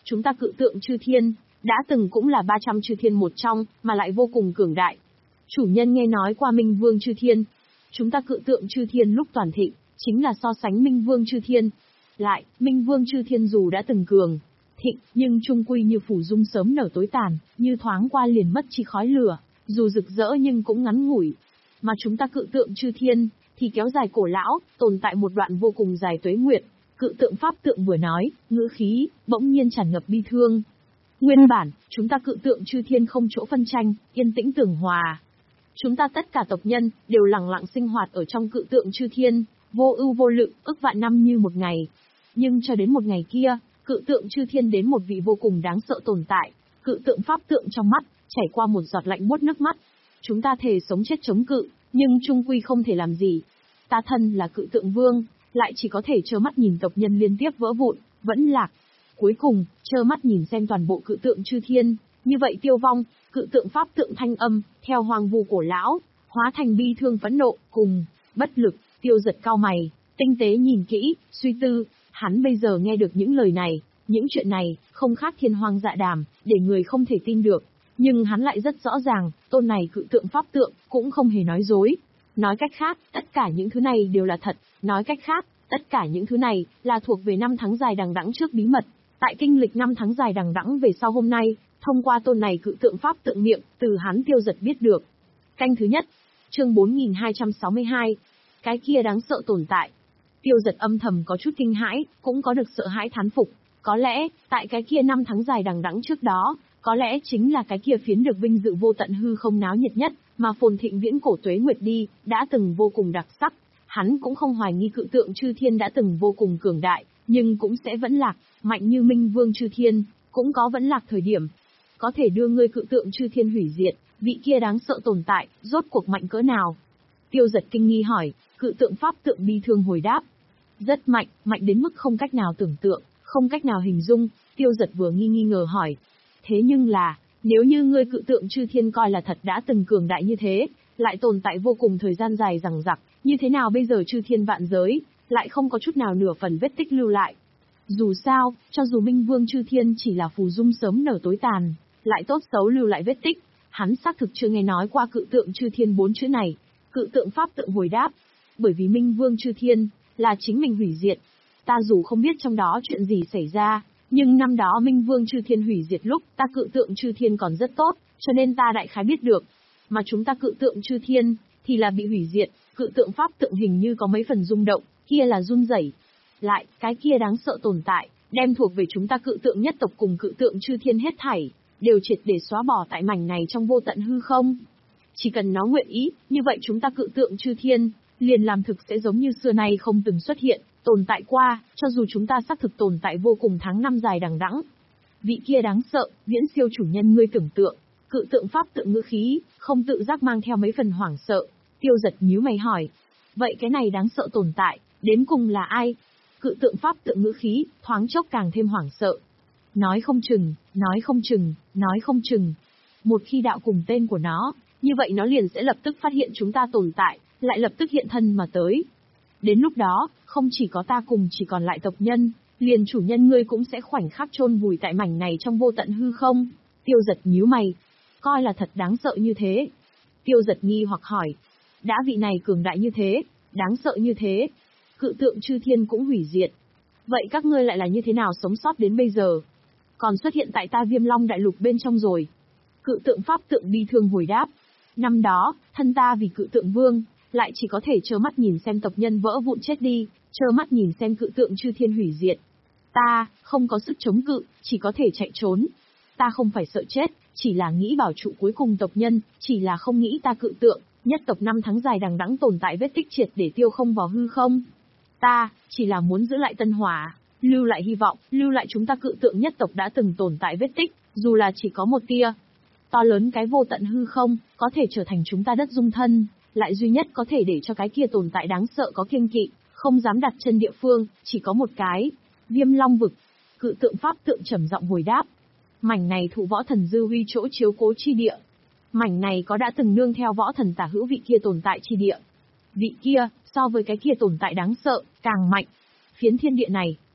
chúng ta cự tượng chư thiên, đã từng cũng là ba trăm chư thiên một trong, mà lại vô cùng cường đại. Chủ nhân nghe nói qua Minh Vương chư thiên. Chúng ta cự tượng chư thiên lúc toàn thịnh, chính là so sánh Minh Vương chư thiên. Lại, Minh Vương chư thiên dù đã từng cường thịnh, nhưng trung quy như phủ dung sớm nở tối tàn, như thoáng qua liền mất chỉ khói lửa, dù rực rỡ nhưng cũng ngắn ngủi. Mà chúng ta cự tượng chư thiên, thì kéo dài cổ lão, tồn tại một đoạn vô cùng dài tuế nguyệt. Cự tượng pháp tượng vừa nói, ngữ khí, bỗng nhiên tràn ngập bi thương. Nguyên bản, chúng ta cự tượng chư thiên không chỗ phân tranh, yên tĩnh tường hòa. Chúng ta tất cả tộc nhân, đều lặng lặng sinh hoạt ở trong cự tượng chư thiên, vô ưu vô lự, ức vạn năm như một ngày. Nhưng cho đến một ngày kia, cự tượng chư thiên đến một vị vô cùng đáng sợ tồn tại, cự tượng pháp tượng trong mắt, chảy qua một giọt lạnh buốt nước mắt. Chúng ta thề sống chết chống cự, nhưng trung quy không thể làm gì. Ta thân là cự tượng vương, lại chỉ có thể trơ mắt nhìn tộc nhân liên tiếp vỡ vụn, vẫn lạc. Cuối cùng, trơ mắt nhìn xem toàn bộ cự tượng chư thiên, như vậy tiêu vong, cự tượng pháp tượng thanh âm, theo hoàng vu cổ lão, hóa thành bi thương phẫn nộ, cùng, bất lực, Tiêu Giật cao mày, tinh tế nhìn kỹ, suy tư, hắn bây giờ nghe được những lời này, những chuyện này, không khác thiên hoang dạ đàm, để người không thể tin được. Nhưng hắn lại rất rõ ràng, tôn này cự tượng pháp tượng, cũng không hề nói dối. Nói cách khác, tất cả những thứ này đều là thật, nói cách khác, tất cả những thứ này, là thuộc về năm tháng dài đằng đẵng trước bí mật. Tại kinh lịch năm tháng dài đằng đẵng về sau hôm nay, thông qua tôn này cự tượng pháp tượng miệng, từ hắn Tiêu Giật biết được. Canh thứ nhất, chương bốn nghìn hai trăm sáu mươi hai, cái kia đáng sợ tồn tại. Tiêu Giật âm thầm có chút kinh hãi, cũng có được sợ hãi thán phục. Có lẽ, tại cái kia năm tháng dài đằng đẵng trước đó, có lẽ chính là cái kia phiến được vinh dự vô tận hư không náo nhiệt nhất, mà phồn thịnh viễn cổ tuế nguyệt đi, đã từng vô cùng đặc sắc. Hắn cũng không hoài nghi cự tượng chư thiên đã từng vô cùng cường đại, nhưng cũng sẽ vẫn lạc, mạnh như Minh Vương chư thiên, cũng có vẫn lạc thời điểm. Có thể đưa ngươi cự tượng chư thiên hủy diệt, vị kia đáng sợ tồn tại, rốt cuộc mạnh cỡ nào? Tiêu Giật kinh nghi hỏi, cự tượng pháp tượng bi thương hồi đáp. Rất mạnh, mạnh đến mức không cách nào tưởng tượng, không cách nào hình dung. Tiêu Giật vừa nghi nghi ngờ hỏi. Thế nhưng là, nếu như ngươi cự tượng chư thiên coi là thật đã từng cường đại như thế, lại tồn tại vô cùng thời gian dài rằng rặc, như thế nào bây giờ chư thiên vạn giới, lại không có chút nào nửa phần vết tích lưu lại? Dù sao, cho dù Minh Vương chư thiên chỉ là phù dung sớm nở tối tàn, lại tốt xấu lưu lại vết tích, hắn xác thực chưa nghe nói qua cự tượng chư thiên bốn chữ này. Cự tượng pháp tượng hồi đáp, bởi vì Minh Vương chư thiên, là chính mình hủy diệt. Ta dù không biết trong đó chuyện gì xảy ra, nhưng năm đó Minh Vương chư thiên hủy diệt lúc ta cự tượng chư thiên còn rất tốt, cho nên ta đại khái biết được. Mà chúng ta cự tượng chư thiên, thì là bị hủy diệt, cự tượng pháp tượng hình như có mấy phần rung động, kia là run rẩy. Lại, cái kia đáng sợ tồn tại, đem thuộc về chúng ta cự tượng nhất tộc cùng cự tượng chư thiên hết thảy, đều triệt để xóa bỏ tại mảnh này trong vô tận hư không. Chỉ cần nó nguyện ý, như vậy chúng ta cự tượng chư thiên, liền làm thực sẽ giống như xưa nay không từng xuất hiện, tồn tại qua, cho dù chúng ta xác thực tồn tại vô cùng tháng năm dài đằng đẵng. Vị kia đáng sợ, viễn siêu chủ nhân ngươi tưởng tượng, cự tượng pháp tượng ngữ khí, không tự giác mang theo mấy phần hoảng sợ. Tiêu Giật nhíu mày hỏi, vậy cái này đáng sợ tồn tại, đến cùng là ai? Cự tượng pháp tượng ngữ khí, thoáng chốc càng thêm hoảng sợ. Nói không chừng, nói không chừng, nói không chừng. Một khi đạo cùng tên của nó, như vậy nó liền sẽ lập tức phát hiện chúng ta tồn tại, lại lập tức hiện thân mà tới. Đến lúc đó, không chỉ có ta cùng chỉ còn lại tộc nhân, liền chủ nhân ngươi cũng sẽ khoảnh khắc chôn vùi tại mảnh này trong vô tận hư không. Tiêu Giật nhíu mày, coi là thật đáng sợ như thế. Tiêu Giật nghi hoặc hỏi, đã vị này cường đại như thế, đáng sợ như thế, cự tượng chư thiên cũng hủy diệt. Vậy các ngươi lại là như thế nào sống sót đến bây giờ? Còn xuất hiện tại ta Viêm Long đại lục bên trong rồi. Cự tượng pháp tượng bi thương hồi đáp. Năm đó, thân ta vì cự tượng vương, lại chỉ có thể trơ mắt nhìn xem tộc nhân vỡ vụn chết đi, trơ mắt nhìn xem cự tượng chư thiên hủy diệt. Ta, không có sức chống cự, chỉ có thể chạy trốn. Ta không phải sợ chết, chỉ là nghĩ bảo trụ cuối cùng tộc nhân, chỉ là không nghĩ ta cự tượng, nhất tộc năm tháng dài đằng đẵng tồn tại vết tích triệt để tiêu không vào hư không. Ta, chỉ là muốn giữ lại tân hỏa, lưu lại hy vọng, lưu lại chúng ta cự tượng nhất tộc đã từng tồn tại vết tích, dù là chỉ có một tia. To lớn cái vô tận hư không, có thể trở thành chúng ta đất dung thân, lại duy nhất có thể để cho cái kia tồn tại đáng sợ có kiêng kỵ, không dám đặt chân địa phương, chỉ có một cái, Viêm Long vực. Cự tượng pháp tượng trầm giọng hồi đáp. Mảnh này thụ võ thần dư huy chỗ chiếu cố chi địa. Mảnh này có đã từng nương theo võ thần tả hữu vị kia tồn tại chi địa. Vị kia, so với cái kia tồn tại đáng sợ, càng mạnh. Phiến thiên địa này,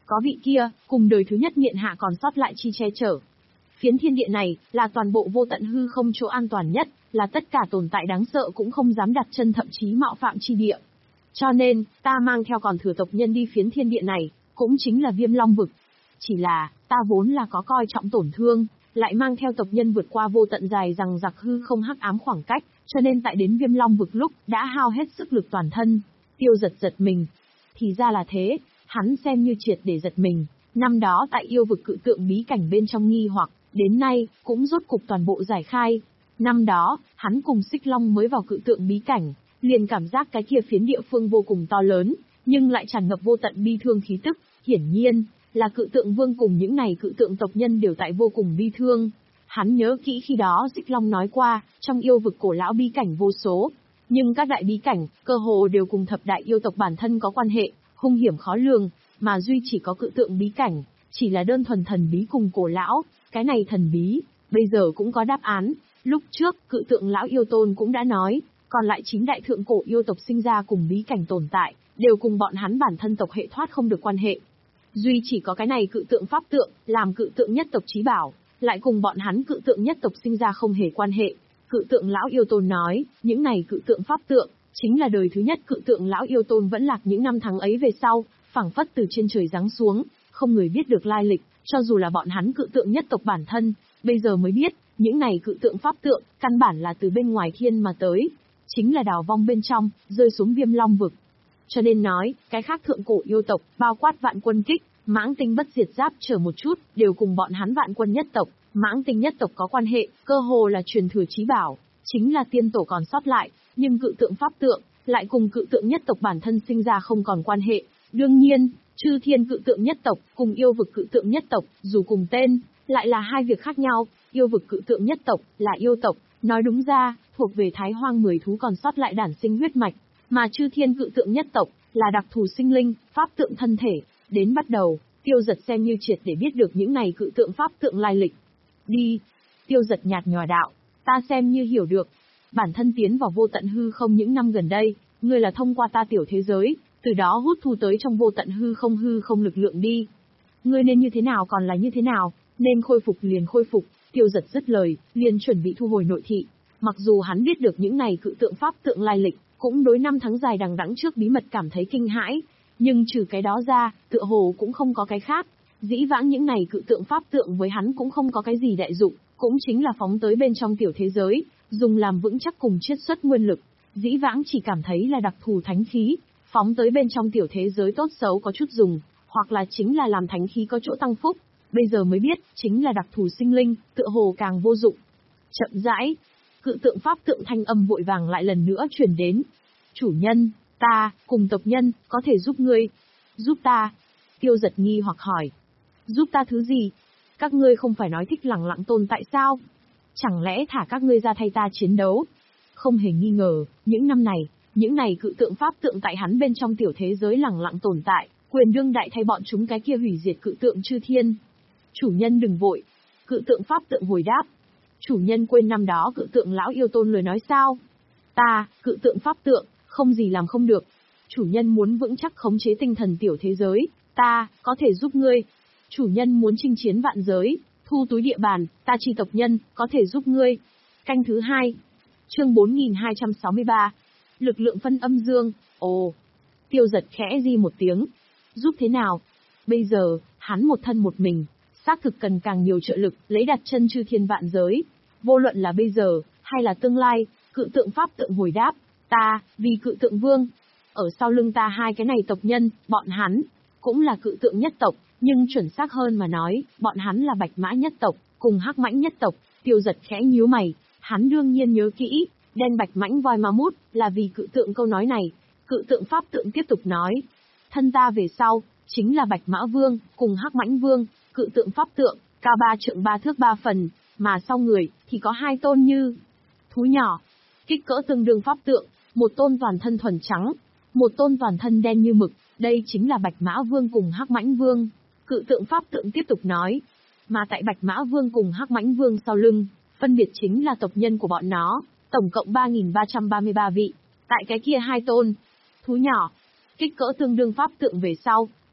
Có vị kia, cùng đời thứ nhất miện hạ còn sót lại chi che chở. Phiến thiên địa này, là toàn bộ vô tận hư không chỗ an toàn nhất, là tất cả tồn tại đáng sợ cũng không dám đặt chân thậm chí mạo phạm chi địa. Cho nên, ta mang theo còn thừa tộc nhân đi phiến thiên địa này, cũng chính là Viêm Long vực. Chỉ là, ta vốn là có coi trọng tổn thương, lại mang theo tộc nhân vượt qua vô tận dài rằng giặc hư không hắc ám khoảng cách, cho nên tại đến Viêm Long vực lúc đã hao hết sức lực toàn thân. Tiêu Giật giật mình. Thì ra là thế, hắn xem như triệt để giật mình. Năm đó tại yêu vực cự tượng bí cảnh bên trong nghi hoặc, đến nay, cũng rốt cục toàn bộ giải khai. Năm đó, hắn cùng Xích Long mới vào cự tượng bí cảnh, liền cảm giác cái kia phiến địa phương vô cùng to lớn, nhưng lại tràn ngập vô tận bi thương khí tức, hiển nhiên, là cự tượng vương cùng những này cự tượng tộc nhân đều tại vô cùng bi thương. Hắn nhớ kỹ khi đó Xích Long nói qua, trong yêu vực cổ lão bí cảnh vô số, nhưng các đại bí cảnh, cơ hồ đều cùng thập đại yêu tộc bản thân có quan hệ, hung hiểm khó lường, mà duy chỉ có cự tượng bí cảnh, chỉ là đơn thuần thần bí cùng cổ lão, cái này thần bí, bây giờ cũng có đáp án. Lúc trước, cự tượng lão yêu tôn cũng đã nói, còn lại chính đại thượng cổ yêu tộc sinh ra cùng bí cảnh tồn tại, đều cùng bọn hắn bản thân tộc hệ thoát không được quan hệ. Duy chỉ có cái này cự tượng pháp tượng, làm cự tượng nhất tộc chí bảo, lại cùng bọn hắn cự tượng nhất tộc sinh ra không hề quan hệ. Cự tượng lão yêu tôn nói, những này cự tượng pháp tượng, chính là đời thứ nhất cự tượng lão yêu tôn vẫn lạc những năm tháng ấy về sau, phảng phất từ trên trời giáng xuống, không người biết được lai lịch, cho dù là bọn hắn cự tượng nhất tộc bản thân, bây giờ mới biết, những này cự tượng pháp tượng, căn bản là từ bên ngoài thiên mà tới, chính là đào vong bên trong, rơi xuống Viêm Long vực. Cho nên nói, cái khác thượng cổ yêu tộc, bao quát Vạn Quân Kích, Mãng Tinh Bất Diệt Giáp chờ một chút, đều cùng bọn hắn Vạn Quân nhất tộc, Mãng Tinh nhất tộc có quan hệ, cơ hồ là truyền thừa chí bảo, chính là tiên tổ còn sót lại, nhưng cự tượng pháp tượng, lại cùng cự tượng nhất tộc bản thân sinh ra không còn quan hệ. Đương nhiên, Chư Thiên cự tượng nhất tộc, cùng yêu vực cự tượng nhất tộc, dù cùng tên, lại là hai việc khác nhau. Yêu vực cự tượng nhất tộc, là yêu tộc, nói đúng ra, thuộc về Thái Hoang mười thú còn sót lại đản sinh huyết mạch, mà Chư Thiên cự tượng nhất tộc, là đặc thù sinh linh, pháp tượng thân thể. Đến bắt đầu, Tiêu Giật xem như triệt để biết được những này cự tượng pháp tượng lai lịch. Đi. Tiêu Giật nhạt nhòa đạo, ta xem như hiểu được. Bản thân tiến vào vô tận hư không những năm gần đây, ngươi là thông qua ta tiểu thế giới, từ đó hút thu tới trong vô tận hư không hư không lực lượng đi. Ngươi nên như thế nào còn là như thế nào, nên khôi phục liền khôi phục. Tiêu Giật dứt lời, liền chuẩn bị thu hồi nội thị. Mặc dù hắn biết được những này cự tượng pháp tượng lai lịch, cũng đối năm tháng dài đằng đẵng trước bí mật cảm thấy kinh hãi, nhưng trừ cái đó ra, tựa hồ cũng không có cái khác. Dĩ vãng những này cự tượng pháp tượng với hắn cũng không có cái gì đại dụng, cũng chính là phóng tới bên trong tiểu thế giới, dùng làm vững chắc cùng chiết xuất nguyên lực. Dĩ vãng chỉ cảm thấy là đặc thù thánh khí, phóng tới bên trong tiểu thế giới tốt xấu có chút dùng, hoặc là chính là làm thánh khí có chỗ tăng phúc. Bây giờ mới biết, chính là đặc thù sinh linh, tựa hồ càng vô dụng. Chậm rãi, cự tượng pháp tượng thanh âm vội vàng lại lần nữa truyền đến. Chủ nhân, ta, cùng tộc nhân, có thể giúp ngươi. Giúp ta? Tiêu Giật nghi hoặc hỏi. Giúp ta thứ gì? Các ngươi không phải nói thích lẳng lặng tồn tại sao? Chẳng lẽ thả các ngươi ra thay ta chiến đấu? Không hề nghi ngờ, những năm này, những này cự tượng pháp tượng tại hắn bên trong tiểu thế giới lẳng lặng tồn tại, quyền đương đại thay bọn chúng cái kia hủy diệt cự tượng Chư Thiên. Chủ nhân đừng vội. Cự tượng pháp tượng hồi đáp. Chủ nhân quên năm đó cự tượng lão yêu tôn lời nói sao? Ta, cự tượng pháp tượng, không gì làm không được. Chủ nhân muốn vững chắc khống chế tinh thần tiểu thế giới, ta, có thể giúp ngươi. Chủ nhân muốn chinh chiến vạn giới, thu túi địa bàn, ta chi tộc nhân, có thể giúp ngươi. Canh thứ hai. Chương bốn nghìn hai trăm sáu mươi ba. Lực lượng phân âm dương, ồ. Tiêu Giật khẽ di một tiếng. Giúp thế nào? Bây giờ, hắn một thân một mình, xác thực cần càng nhiều trợ lực, lấy đặt chân chư thiên vạn giới. Vô luận là bây giờ, hay là tương lai, cự tượng pháp tượng hồi đáp. Ta, vì cự tượng vương. Ở sau lưng ta hai cái này tộc nhân, bọn hắn, cũng là cự tượng nhất tộc, nhưng chuẩn xác hơn mà nói, bọn hắn là bạch mã nhất tộc, cùng hắc mãnh nhất tộc. Tiêu Giật khẽ nhíu mày, hắn đương nhiên nhớ kỹ, đen bạch mãnh voi ma mút, là vì cự tượng câu nói này. Cự tượng pháp tượng tiếp tục nói. Thân ta về sau, chính là bạch mã vương, cùng hắc mãnh vương, cự tượng pháp tượng, cao ba trượng ba thước ba phần, mà sau người, thì có hai tôn như thú nhỏ, kích cỡ tương đương pháp tượng, một tôn toàn thân thuần trắng, một tôn toàn thân đen như mực, đây chính là bạch mã vương cùng hắc mãnh vương. Cự tượng pháp tượng tiếp tục nói, mà tại bạch mã vương cùng hắc mãnh vương sau lưng, phân biệt chính là tộc nhân của bọn nó, tổng cộng ba nghìn ba trăm ba mươi ba vị, tại cái kia hai tôn, thú nhỏ, kích cỡ tương đương pháp tượng về sau,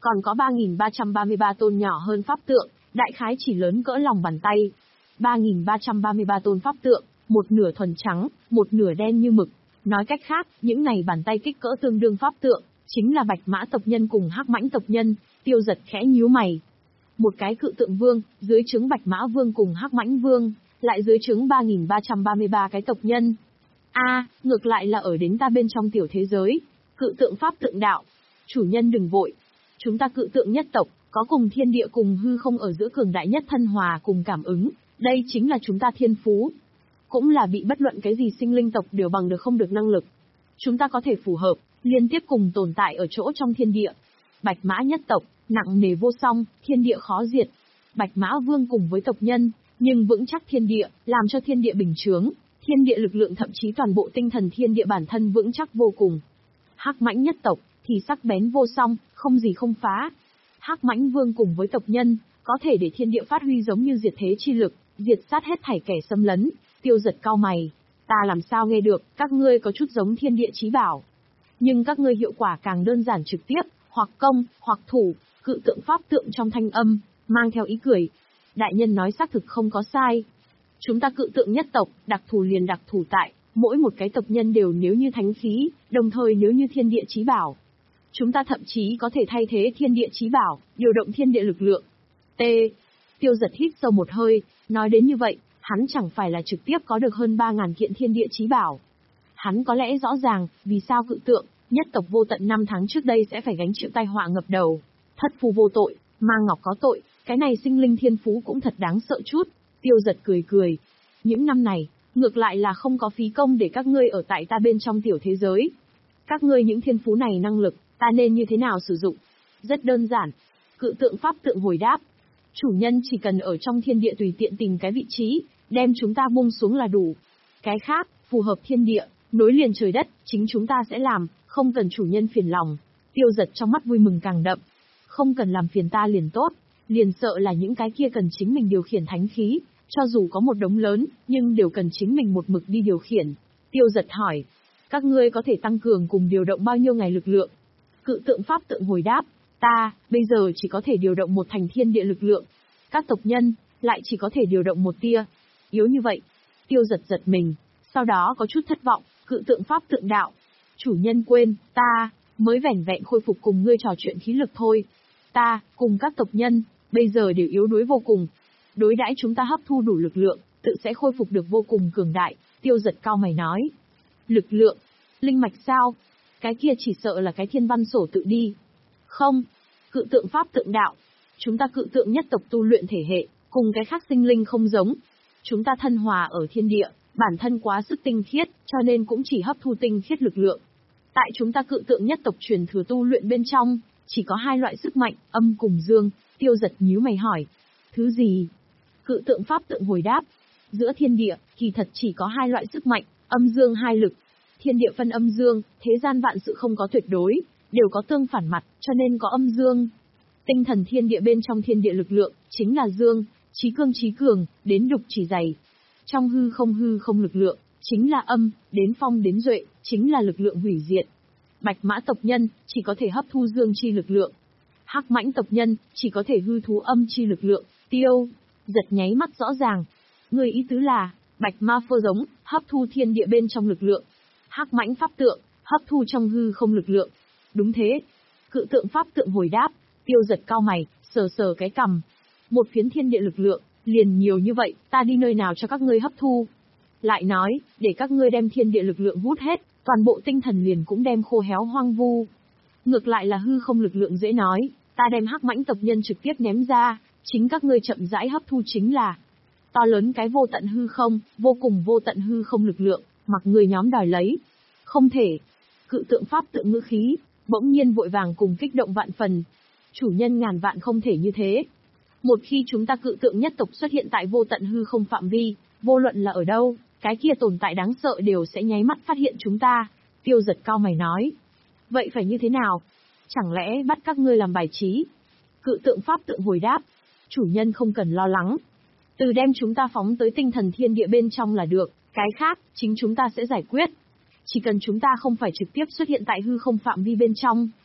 còn có ba nghìn ba trăm ba mươi ba tôn nhỏ hơn pháp tượng, đại khái chỉ lớn cỡ lòng bàn tay. ba nghìn ba trăm ba mươi ba tôn pháp tượng, một nửa thuần trắng, một nửa đen như mực. Nói cách khác, những này bàn tay kích cỡ tương đương pháp tượng, chính là Bạch Mã tộc nhân cùng Hắc Mãnh tộc nhân. Tiêu Giật khẽ nhíu mày. Một cái cự tượng vương, dưới trướng Bạch Mã vương cùng Hắc Mãnh vương, lại dưới trướng ba nghìn ba trăm ba mươi ba cái tộc nhân. A, à, ngược lại là ở đến ta bên trong tiểu thế giới. Cự tượng pháp tượng đạo. Chủ nhân đừng vội. Chúng ta cự tượng nhất tộc, có cùng thiên địa cùng hư không ở giữa cường đại nhất thân hòa cùng cảm ứng. Đây chính là chúng ta thiên phú. Cũng là bị bất luận cái gì sinh linh tộc đều bằng được không được năng lực. Chúng ta có thể phù hợp, liên tiếp cùng tồn tại ở chỗ trong thiên địa. Bạch Mã nhất tộc, nặng nề vô song, thiên địa khó diệt. Bạch Mã vương cùng với tộc nhân, nhưng vững chắc thiên địa, làm cho thiên địa bình chướng. Thiên địa lực lượng thậm chí toàn bộ tinh thần thiên địa bản thân vững chắc vô cùng. Hắc Mãnh nhất tộc, thì sắc bén vô song, không gì không phá. Hắc Mãnh vương cùng với tộc nhân, có thể để thiên địa phát huy giống như diệt thế chi lực, diệt sát hết thảy kẻ xâm lấn. Tiêu Giật cau mày, ta làm sao nghe được, các ngươi có chút giống thiên địa chí bảo. Nhưng các ngươi hiệu quả càng đơn giản trực tiếp, hoặc công, hoặc thủ, cự tượng pháp tượng trong thanh âm, mang theo ý cười. Đại nhân nói xác thực không có sai. Chúng ta cự tượng nhất tộc, đặc thù liền đặc thù tại, mỗi một cái tộc nhân đều nếu như thánh khí, đồng thời nếu như thiên địa chí bảo. Chúng ta thậm chí có thể thay thế thiên địa chí bảo, điều động thiên địa lực lượng. T. Tiêu Giật hít sâu một hơi, nói đến như vậy, hắn chẳng phải là trực tiếp có được hơn ba ngàn kiện thiên địa chí bảo. Hắn có lẽ rõ ràng, vì sao cự tượng, nhất tộc vô tận năm tháng trước đây sẽ phải gánh chịu tai họa ngập đầu. Thất phu vô tội, ma ngọc có tội, cái này sinh linh thiên phú cũng thật đáng sợ chút. Tiêu Giật cười cười. Những năm này, ngược lại là không có phí công để các ngươi ở tại ta bên trong tiểu thế giới. Các ngươi những thiên phú này năng lực, ta nên như thế nào sử dụng? Rất đơn giản. Cự tượng pháp tượng hồi đáp. Chủ nhân chỉ cần ở trong thiên địa tùy tiện tìm cái vị trí, đem chúng ta buông xuống là đủ. Cái khác, phù hợp thiên địa, nối liền trời đất, chính chúng ta sẽ làm, không cần chủ nhân phiền lòng. Tiêu Giật trong mắt vui mừng càng đậm. Không cần làm phiền ta liền tốt, liền sợ là những cái kia cần chính mình điều khiển thánh khí, cho dù có một đống lớn, nhưng đều cần chính mình một mực đi điều khiển. Tiêu Giật hỏi, các ngươi có thể tăng cường cùng điều động bao nhiêu ngày lực lượng? Cự tượng pháp tượng hồi đáp, ta, bây giờ chỉ có thể điều động một thành thiên địa lực lượng. Các tộc nhân, lại chỉ có thể điều động một tia. Yếu như vậy. Tiêu Giật giật mình, sau đó có chút thất vọng, cự tượng pháp tượng đạo. Chủ nhân quên, ta, mới vẻn vẹn khôi phục cùng ngươi trò chuyện khí lực thôi. Ta, cùng các tộc nhân, bây giờ đều yếu đuối vô cùng. Đối đãi chúng ta hấp thu đủ lực lượng, tự sẽ khôi phục được vô cùng cường đại. Tiêu Giật cau mày nói. Lực lượng, linh mạch sao? Cái kia chỉ sợ là cái thiên văn sổ tự đi. Không, cự tượng pháp tượng đạo. Chúng ta cự tượng nhất tộc tu luyện thể hệ, cùng cái khác sinh linh không giống. Chúng ta thân hòa ở thiên địa, bản thân quá sức tinh khiết, cho nên cũng chỉ hấp thu tinh khiết lực lượng. Tại chúng ta cự tượng nhất tộc truyền thừa tu luyện bên trong, chỉ có hai loại sức mạnh, âm cùng dương. Tiêu Giật nhíu mày hỏi. Thứ gì? Cự tượng pháp tượng hồi đáp. Giữa thiên địa, kỳ thật chỉ có hai loại sức mạnh, âm dương hai lực. Thiên địa phân âm dương, thế gian vạn sự không có tuyệt đối, đều có tương phản mặt, cho nên có âm dương. Tinh thần thiên địa bên trong thiên địa lực lượng, chính là dương, chí cương chí cường, đến đục chỉ dày. Trong hư không hư không lực lượng, chính là âm, đến phong đến duệ, chính là lực lượng hủy diệt. Bạch Mã tộc nhân, chỉ có thể hấp thu dương chi lực lượng. Hắc Mãnh tộc nhân, chỉ có thể hư thú âm chi lực lượng. Tiêu Giật nháy mắt rõ ràng. Người ý tứ là, Bạch Ma phơ giống, hấp thu thiên địa bên trong lực lượng. Hắc Mãnh pháp tượng, hấp thu trong hư không lực lượng. Đúng thế. Cự tượng pháp tượng hồi đáp. Tiêu Giật cau mày, sờ sờ cái cằm. Một phiến thiên địa lực lượng, liền nhiều như vậy, ta đi nơi nào cho các ngươi hấp thu? Lại nói, để các ngươi đem thiên địa lực lượng hút hết, toàn bộ tinh thần liền cũng đem khô héo hoang vu. Ngược lại là hư không lực lượng dễ nói, ta đem Hắc Mãnh tộc nhân trực tiếp ném ra, chính các ngươi chậm rãi hấp thu chính là to lớn cái vô tận hư không, vô cùng vô tận hư không lực lượng, mặc người nhóm đòi lấy. Không thể. Cự tượng pháp tượng ngữ khí, bỗng nhiên vội vàng cùng kích động vạn phần. Chủ nhân ngàn vạn không thể như thế. Một khi chúng ta cự tượng nhất tộc xuất hiện tại vô tận hư không phạm vi, vô luận là ở đâu, cái kia tồn tại đáng sợ đều sẽ nháy mắt phát hiện chúng ta. Tiêu Giật cau mày nói. Vậy phải như thế nào? Chẳng lẽ bắt các ngươi làm bài trí? Cự tượng pháp tượng hồi đáp. Chủ nhân không cần lo lắng. Từ đem chúng ta phóng tới tinh thần thiên địa bên trong là được, cái khác, chính chúng ta sẽ giải quyết. Chỉ cần chúng ta không phải trực tiếp xuất hiện tại hư không phạm vi bên trong,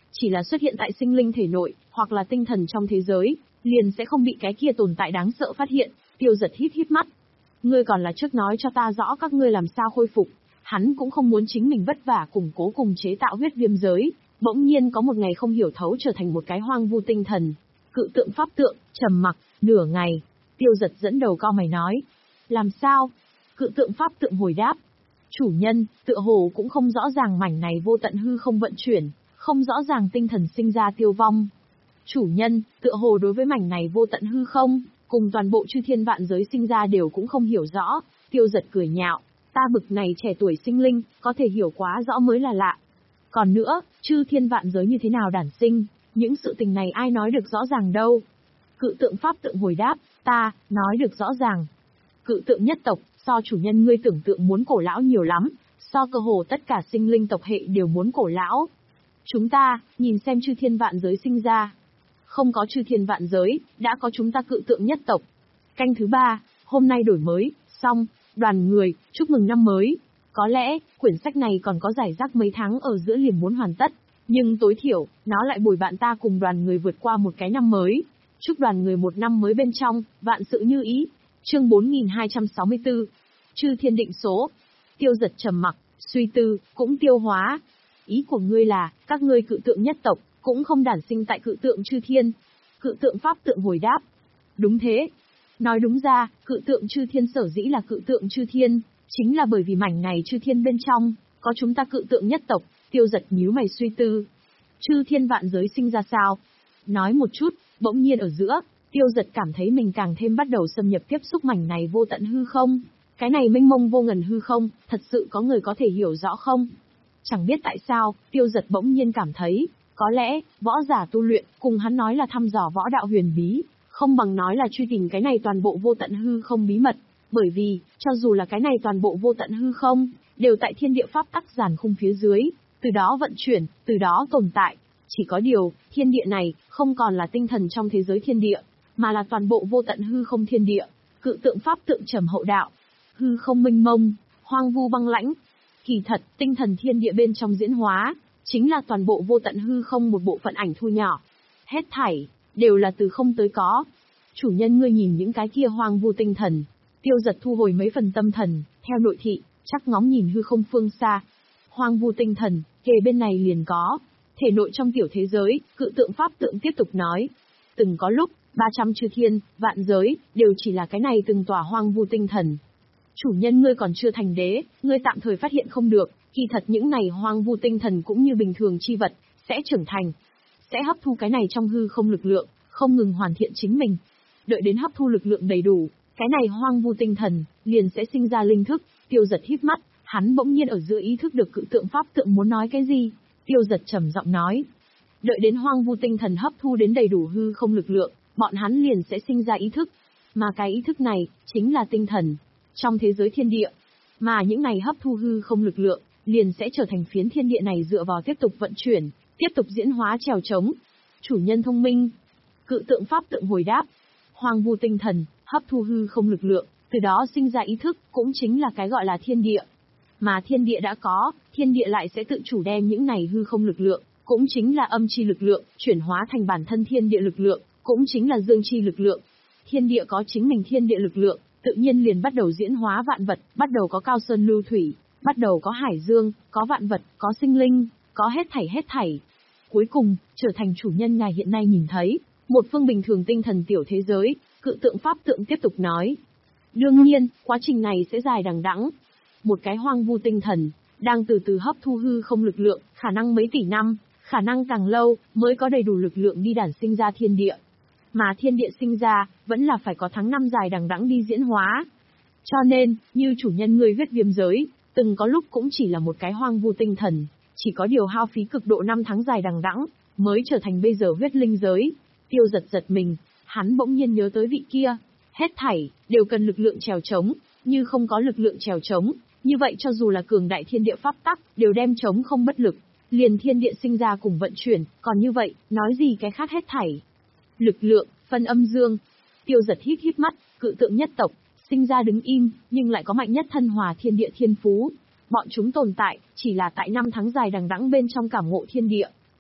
chỉ là xuất hiện tại sinh linh thể nội, hoặc là tinh thần trong thế giới, liền sẽ không bị cái kia tồn tại đáng sợ phát hiện. Tiêu Giật híp híp mắt. Ngươi còn là trước nói cho ta rõ các ngươi làm sao khôi phục. Hắn cũng không muốn chính mình vất vả củng cố cùng chế tạo huyết viêm giới, bỗng nhiên có một ngày không hiểu thấu trở thành một cái hoang vu tinh thần. Cự tượng pháp tượng, trầm mặc, nửa ngày. Tiêu Giật dẫn đầu cau mày nói. Làm sao? Cự tượng pháp tượng hồi đáp. Chủ nhân, tựa hồ cũng không rõ ràng mảnh này vô tận hư không vận chuyển, không rõ ràng tinh thần sinh ra tiêu vong. Chủ nhân, tựa hồ đối với mảnh này vô tận hư không, cùng toàn bộ chư thiên vạn giới sinh ra đều cũng không hiểu rõ. Tiêu Giật cười nhạo. Ta bực này trẻ tuổi sinh linh, có thể hiểu quá rõ mới là lạ. Còn nữa, chư thiên vạn giới như thế nào đản sinh, những sự tình này ai nói được rõ ràng đâu. Cự tượng pháp tượng hồi đáp, ta, nói được rõ ràng. Cự tượng nhất tộc, so chủ nhân ngươi tưởng tượng muốn cổ lão nhiều lắm, so cơ hồ tất cả sinh linh tộc hệ đều muốn cổ lão. Chúng ta, nhìn xem chư thiên vạn giới sinh ra. Không có chư thiên vạn giới, đã có chúng ta cự tượng nhất tộc. Canh thứ ba, hôm nay đổi mới, xong, đoàn người, chúc mừng năm mới. Có lẽ, quyển sách này còn có giải rác mấy tháng ở giữa liền muốn hoàn tất, nhưng tối thiểu, nó lại bồi bạn ta cùng đoàn người vượt qua một cái năm mới. Chúc đoàn người một năm mới bên trong, vạn sự như ý. Chương bốn nghìn hai trăm sáu mươi tư. Chư thiên định số. Tiêu Giật trầm mặc, suy tư, cũng tiêu hóa. Ý của ngươi là, các ngươi cự tượng nhất tộc, cũng không đản sinh tại cự tượng chư thiên. Cự tượng pháp tượng hồi đáp. Đúng thế. Nói đúng ra, cự tượng chư thiên sở dĩ là cự tượng chư thiên, chính là bởi vì mảnh này chư thiên bên trong, có chúng ta cự tượng nhất tộc. Tiêu Giật nhíu mày suy tư. Chư thiên vạn giới sinh ra sao? Nói một chút, bỗng nhiên ở giữa, Tiêu Giật cảm thấy mình càng thêm bắt đầu xâm nhập tiếp xúc mảnh này vô tận hư không. Cái này mênh mông vô ngần hư không, thật sự có người có thể hiểu rõ không? Chẳng biết tại sao, Tiêu Giật bỗng nhiên cảm thấy, có lẽ, võ giả tu luyện, cùng hắn nói là thăm dò võ đạo huyền bí, không bằng nói là truy tìm cái này toàn bộ vô tận hư không bí mật. Bởi vì, cho dù là cái này toàn bộ vô tận hư không, đều tại thiên địa pháp tắc giàn khung phía dưới, từ đó vận chuyển, từ đó tồn tại. Chỉ có điều, thiên địa này, không còn là tinh thần trong thế giới thiên địa, mà là toàn bộ vô tận hư không thiên địa. Cự tượng pháp tượng trầm hậu đạo. Hư không mênh mông, hoang vu băng lãnh. Kỳ thật, tinh thần thiên địa bên trong diễn hóa, chính là toàn bộ vô tận hư không một bộ phận ảnh thu nhỏ. Hết thảy, đều là từ không tới có. Chủ nhân ngươi nhìn những cái kia hoang vu tinh thần. Tiêu Giật thu hồi mấy phần tâm thần, theo nội thị, chắc ngóng nhìn hư không phương xa. Hoang vu tinh thần, kề bên này liền có. Thể nội trong tiểu thế giới, cự tượng pháp tượng tiếp tục nói. Từng có lúc, ba trăm chư thiên, vạn giới, đều chỉ là cái này từng tòa hoang vu tinh thần. Chủ nhân ngươi còn chưa thành đế, ngươi tạm thời phát hiện không được, kỳ thật những này hoang vu tinh thần cũng như bình thường chi vật, sẽ trưởng thành. Sẽ hấp thu cái này trong hư không lực lượng, không ngừng hoàn thiện chính mình. Đợi đến hấp thu lực lượng đầy đủ, cái này hoang vu tinh thần, liền sẽ sinh ra linh thức. Tiêu Giật híp mắt, hắn bỗng nhiên ở giữa ý thức được cự tượng pháp tượng muốn nói cái gì. Tiêu Giật trầm giọng nói. Đợi đến hoang vu tinh thần hấp thu đến đầy đủ hư không lực lượng, bọn hắn liền sẽ sinh ra ý thức. Mà cái ý thức này, chính là tinh thần. Trong thế giới thiên địa. Mà những này hấp thu hư không lực lượng, liền sẽ trở thành phiến thiên địa này dựa vào tiếp tục vận chuyển, tiếp tục diễn hóa trèo trống. Chủ nhân thông minh. Cự tượng pháp tượng hồi đáp. Hoang vu tinh thần, hấp thu hư không lực lượng, từ đó sinh ra ý thức, cũng chính là cái gọi là thiên địa. Mà thiên địa đã có, thiên địa lại sẽ tự chủ đem những này hư không lực lượng, cũng chính là âm chi lực lượng, chuyển hóa thành bản thân thiên địa lực lượng, cũng chính là dương chi lực lượng. Thiên địa có chính mình thiên địa lực lượng, tự nhiên liền bắt đầu diễn hóa vạn vật, bắt đầu có cao sơn lưu thủy, bắt đầu có hải dương, có vạn vật, có sinh linh, có hết thảy hết thảy. Cuối cùng, trở thành chủ nhân ngài hiện nay nhìn thấy, một phương bình thường tinh thần tiểu thế giới. Cự tượng pháp tượng tiếp tục nói. Đương nhiên, quá trình này sẽ dài đằng đẵng. Một cái hoang vu tinh thần, đang từ từ hấp thu hư không lực lượng, khả năng mấy tỷ năm, khả năng càng lâu, mới có đầy đủ lực lượng đi đản sinh ra thiên địa. Mà thiên địa sinh ra, vẫn là phải có tháng năm dài đằng đẵng đi diễn hóa. Cho nên, như chủ nhân ngươi huyết viêm giới, từng có lúc cũng chỉ là một cái hoang vu tinh thần, chỉ có điều hao phí cực độ năm tháng dài đằng đẵng, mới trở thành bây giờ huyết linh giới. Tiêu Giật giật mình. Hắn bỗng nhiên nhớ tới vị kia, hết thảy, đều cần lực lượng trèo trống, như không có lực lượng trèo trống, như vậy cho dù là cường đại thiên địa pháp tắc, đều đem trống không bất lực, liền thiên địa sinh ra cùng vận chuyển, còn như vậy, nói gì cái khác hết thảy. Lực lượng, phân âm dương. Tiêu Giật hít hít mắt, cự tượng nhất tộc, sinh ra đứng im, nhưng lại có mạnh nhất thân hòa thiên địa thiên phú. Bọn chúng tồn tại, chỉ là tại năm tháng dài đằng đẵng bên trong cảm ngộ thiên địa,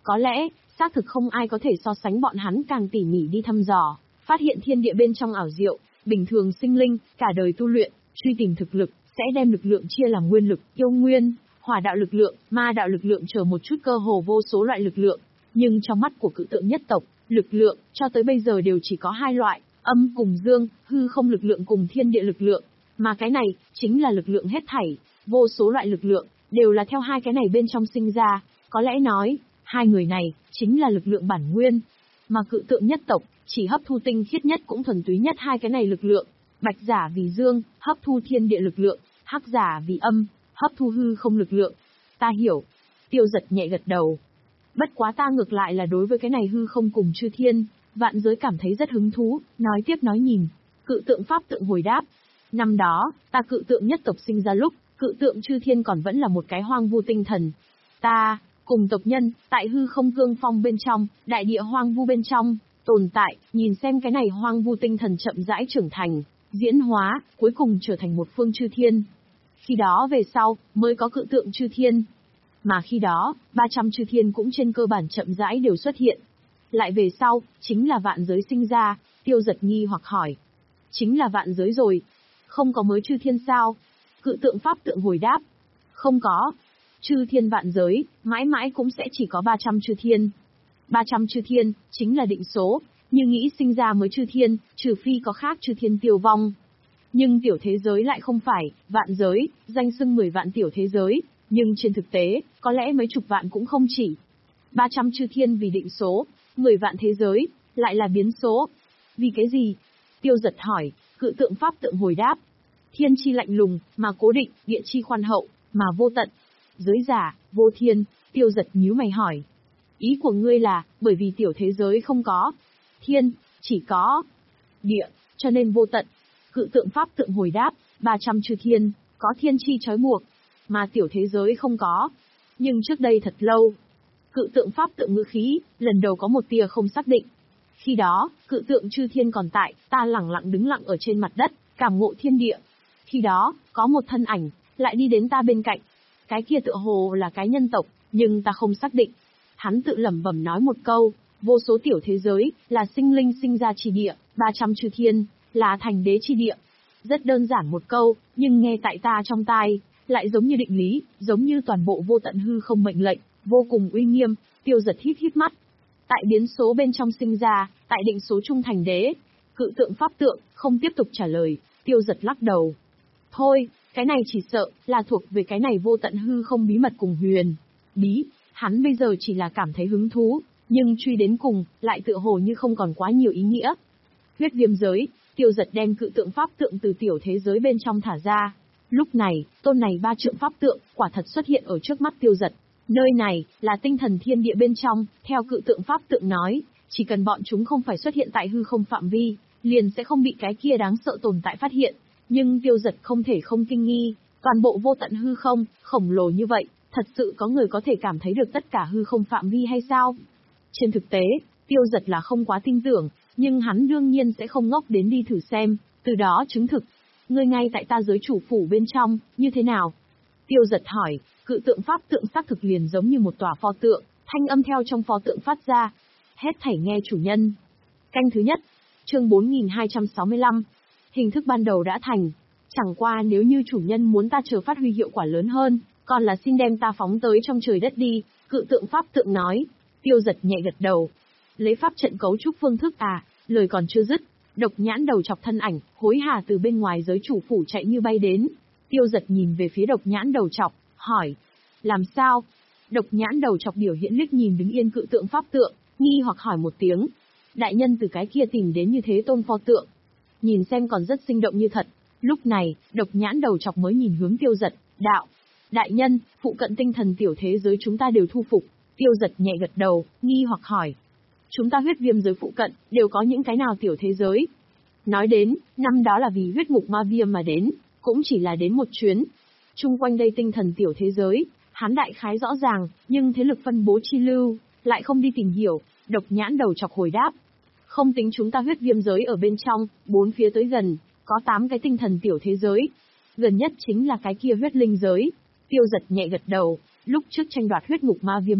Có lẽ, xác thực không ai có thể so sánh bọn hắn càng tỉ mỉ đi thăm dò, phát hiện thiên địa bên trong ảo diệu, bình thường sinh linh, cả đời tu luyện, truy tìm thực lực, sẽ đem lực lượng chia làm nguyên lực, yêu nguyên, hỏa đạo lực lượng, ma đạo lực lượng chờ một chút cơ hồ vô số loại lực lượng. Nhưng trong mắt của cự tượng nhất tộc, lực lượng, cho tới bây giờ đều chỉ có hai loại, âm cùng dương, hư không lực lượng cùng thiên địa lực lượng. Mà cái này, chính là lực lượng hết thảy, vô số loại lực lượng, đều là theo hai cái này bên trong sinh ra. Có lẽ nói, hai người này, chính là lực lượng bản nguyên. Mà cự tượng nhất tộc, chỉ hấp thu tinh khiết nhất cũng thuần túy nhất hai cái này lực lượng. Bạch giả vì dương, hấp thu thiên địa lực lượng, hắc giả vì âm, hấp thu hư không lực lượng. Ta hiểu. Tiêu Giật nhẹ gật đầu. Bất quá ta ngược lại là đối với cái này hư không cùng chư thiên, vạn giới cảm thấy rất hứng thú, nói tiếp nói nhìn. Cự tượng pháp tượng hồi đáp. Năm đó, ta cự tượng nhất tộc sinh ra lúc, cự tượng chư thiên còn vẫn là một cái hoang vu tinh thần. Ta, cùng tộc nhân, tại hư không cương phong bên trong, đại địa hoang vu bên trong, tồn tại, nhìn xem cái này hoang vu tinh thần chậm rãi trưởng thành, diễn hóa, cuối cùng trở thành một phương chư thiên. Khi đó về sau, mới có cự tượng chư thiên. Mà khi đó, ba trăm chư thiên cũng trên cơ bản chậm rãi đều xuất hiện. Lại về sau, chính là vạn giới sinh ra, Tiêu Giật nghi hoặc hỏi. Chính là vạn giới rồi. Không có mới chư thiên sao? Cự tượng pháp tượng hồi đáp. Không có. Chư thiên vạn giới, mãi mãi cũng sẽ chỉ có ba trăm chư thiên. ba trăm chư thiên, chính là định số, như nghĩ sinh ra mới chư thiên, trừ phi có khác chư thiên tiêu vong. Nhưng tiểu thế giới lại không phải, vạn giới, danh xưng mười vạn tiểu thế giới, nhưng trên thực tế, có lẽ mấy chục vạn cũng không chỉ. ba trăm chư thiên vì định số, mười vạn thế giới, lại là biến số. Vì cái gì? Tiêu Giật hỏi, cự tượng pháp tượng hồi đáp. Thiên chi lạnh lùng, mà cố định, địa chi khoan hậu, mà vô tận. Giới giả, vô thiên, Tiêu Giật nhíu mày hỏi. Ý của ngươi là, bởi vì tiểu thế giới không có thiên, chỉ có địa, cho nên vô tận. Cự tượng pháp tượng hồi đáp, ba trăm chư thiên, có thiên chi trói buộc, mà tiểu thế giới không có. Nhưng trước đây thật lâu, cự tượng pháp tượng ngữ khí, lần đầu có một tia không xác định. Khi đó, cự tượng chư thiên còn tại, ta lẳng lặng đứng lặng ở trên mặt đất, cảm ngộ thiên địa. Khi đó, có một thân ảnh, lại đi đến ta bên cạnh. Cái kia tựa hồ là cái nhân tộc, nhưng ta không xác định. Hắn tự lẩm bẩm nói một câu, vô số tiểu thế giới, là sinh linh sinh ra chi địa, ba trăm chư thiên, là thành đế chi địa. Rất đơn giản một câu, nhưng nghe tại ta trong tai, lại giống như định lý, giống như toàn bộ vô tận hư không mệnh lệnh, vô cùng uy nghiêm. Tiêu Giật hít hít mắt. Tại biến số bên trong sinh ra, tại định số trung thành đế. Cự tượng pháp tượng, không tiếp tục trả lời, Tiêu Giật lắc đầu. Thôi, cái này chỉ sợ, là thuộc về cái này vô tận hư không bí mật cùng huyền. Bí, hắn bây giờ chỉ là cảm thấy hứng thú, nhưng truy đến cùng, lại tựa hồ như không còn quá nhiều ý nghĩa. Huyết viêm giới, Tiêu Giật đem cự tượng pháp tượng từ tiểu thế giới bên trong thả ra. Lúc này, tôn này ba trượng pháp tượng, quả thật xuất hiện ở trước mắt Tiêu Giật. Nơi này, là tinh thần thiên địa bên trong, theo cự tượng pháp tượng nói, chỉ cần bọn chúng không phải xuất hiện tại hư không phạm vi, liền sẽ không bị cái kia đáng sợ tồn tại phát hiện. Nhưng Tiêu Giật không thể không kinh nghi, toàn bộ vô tận hư không, khổng lồ như vậy, thật sự có người có thể cảm thấy được tất cả hư không phạm vi hay sao? Trên thực tế, Tiêu Giật là không quá tin tưởng, nhưng hắn đương nhiên sẽ không ngốc đến đi thử xem, từ đó chứng thực. Ngươi ngay tại ta giới chủ phủ bên trong, như thế nào? Tiêu Giật hỏi, cự tượng pháp tượng xác thực liền giống như một tòa pho tượng, thanh âm theo trong pho tượng phát ra. Hết thảy nghe chủ nhân. Canh thứ nhất, chương bốn nghìn hai trăm sáu mươi lăm. Hình thức ban đầu đã thành. Chẳng qua nếu như chủ nhân muốn ta chờ phát huy hiệu quả lớn hơn, còn là xin đem ta phóng tới trong trời đất đi, cự tượng pháp tượng nói. Tiêu Giật nhẹ gật đầu. Lấy pháp trận cấu trúc phương thức à, lời còn chưa dứt, độc nhãn đầu chọc thân ảnh, hối hả từ bên ngoài giới chủ phủ chạy như bay đến. Tiêu Giật nhìn về phía độc nhãn đầu chọc, hỏi. Làm sao? Độc nhãn đầu chọc biểu hiện liếc nhìn đứng yên cự tượng pháp tượng, nghi hoặc hỏi một tiếng. Đại nhân từ cái kia tìm đến như thế tôn pho tượng. Nhìn xem còn rất sinh động như thật. Lúc này, độc nhãn đầu chọc mới nhìn hướng Tiêu Giật, đạo. Đại nhân, phụ cận tinh thần tiểu thế giới chúng ta đều thu phục. Tiêu Giật nhẹ gật đầu, nghi hoặc hỏi. Chúng ta huyết viêm giới phụ cận, đều có những cái nào tiểu thế giới? Nói đến, năm đó là vì huyết ngục ma viêm mà đến, cũng chỉ là đến một chuyến. Trung quanh đây tinh thần tiểu thế giới, hắn đại khái rõ ràng, nhưng thế lực phân bố chi lưu, lại không đi tìm hiểu, độc nhãn đầu chọc hồi đáp. Không tính chúng ta huyết viêm giới ở bên trong, bốn phía tới gần, có tám cái tinh thần tiểu thế giới. Gần nhất chính là cái kia huyết linh giới. Tiêu Giật nhẹ gật đầu, lúc trước tranh đoạt huyết ngục ma viêm lúc,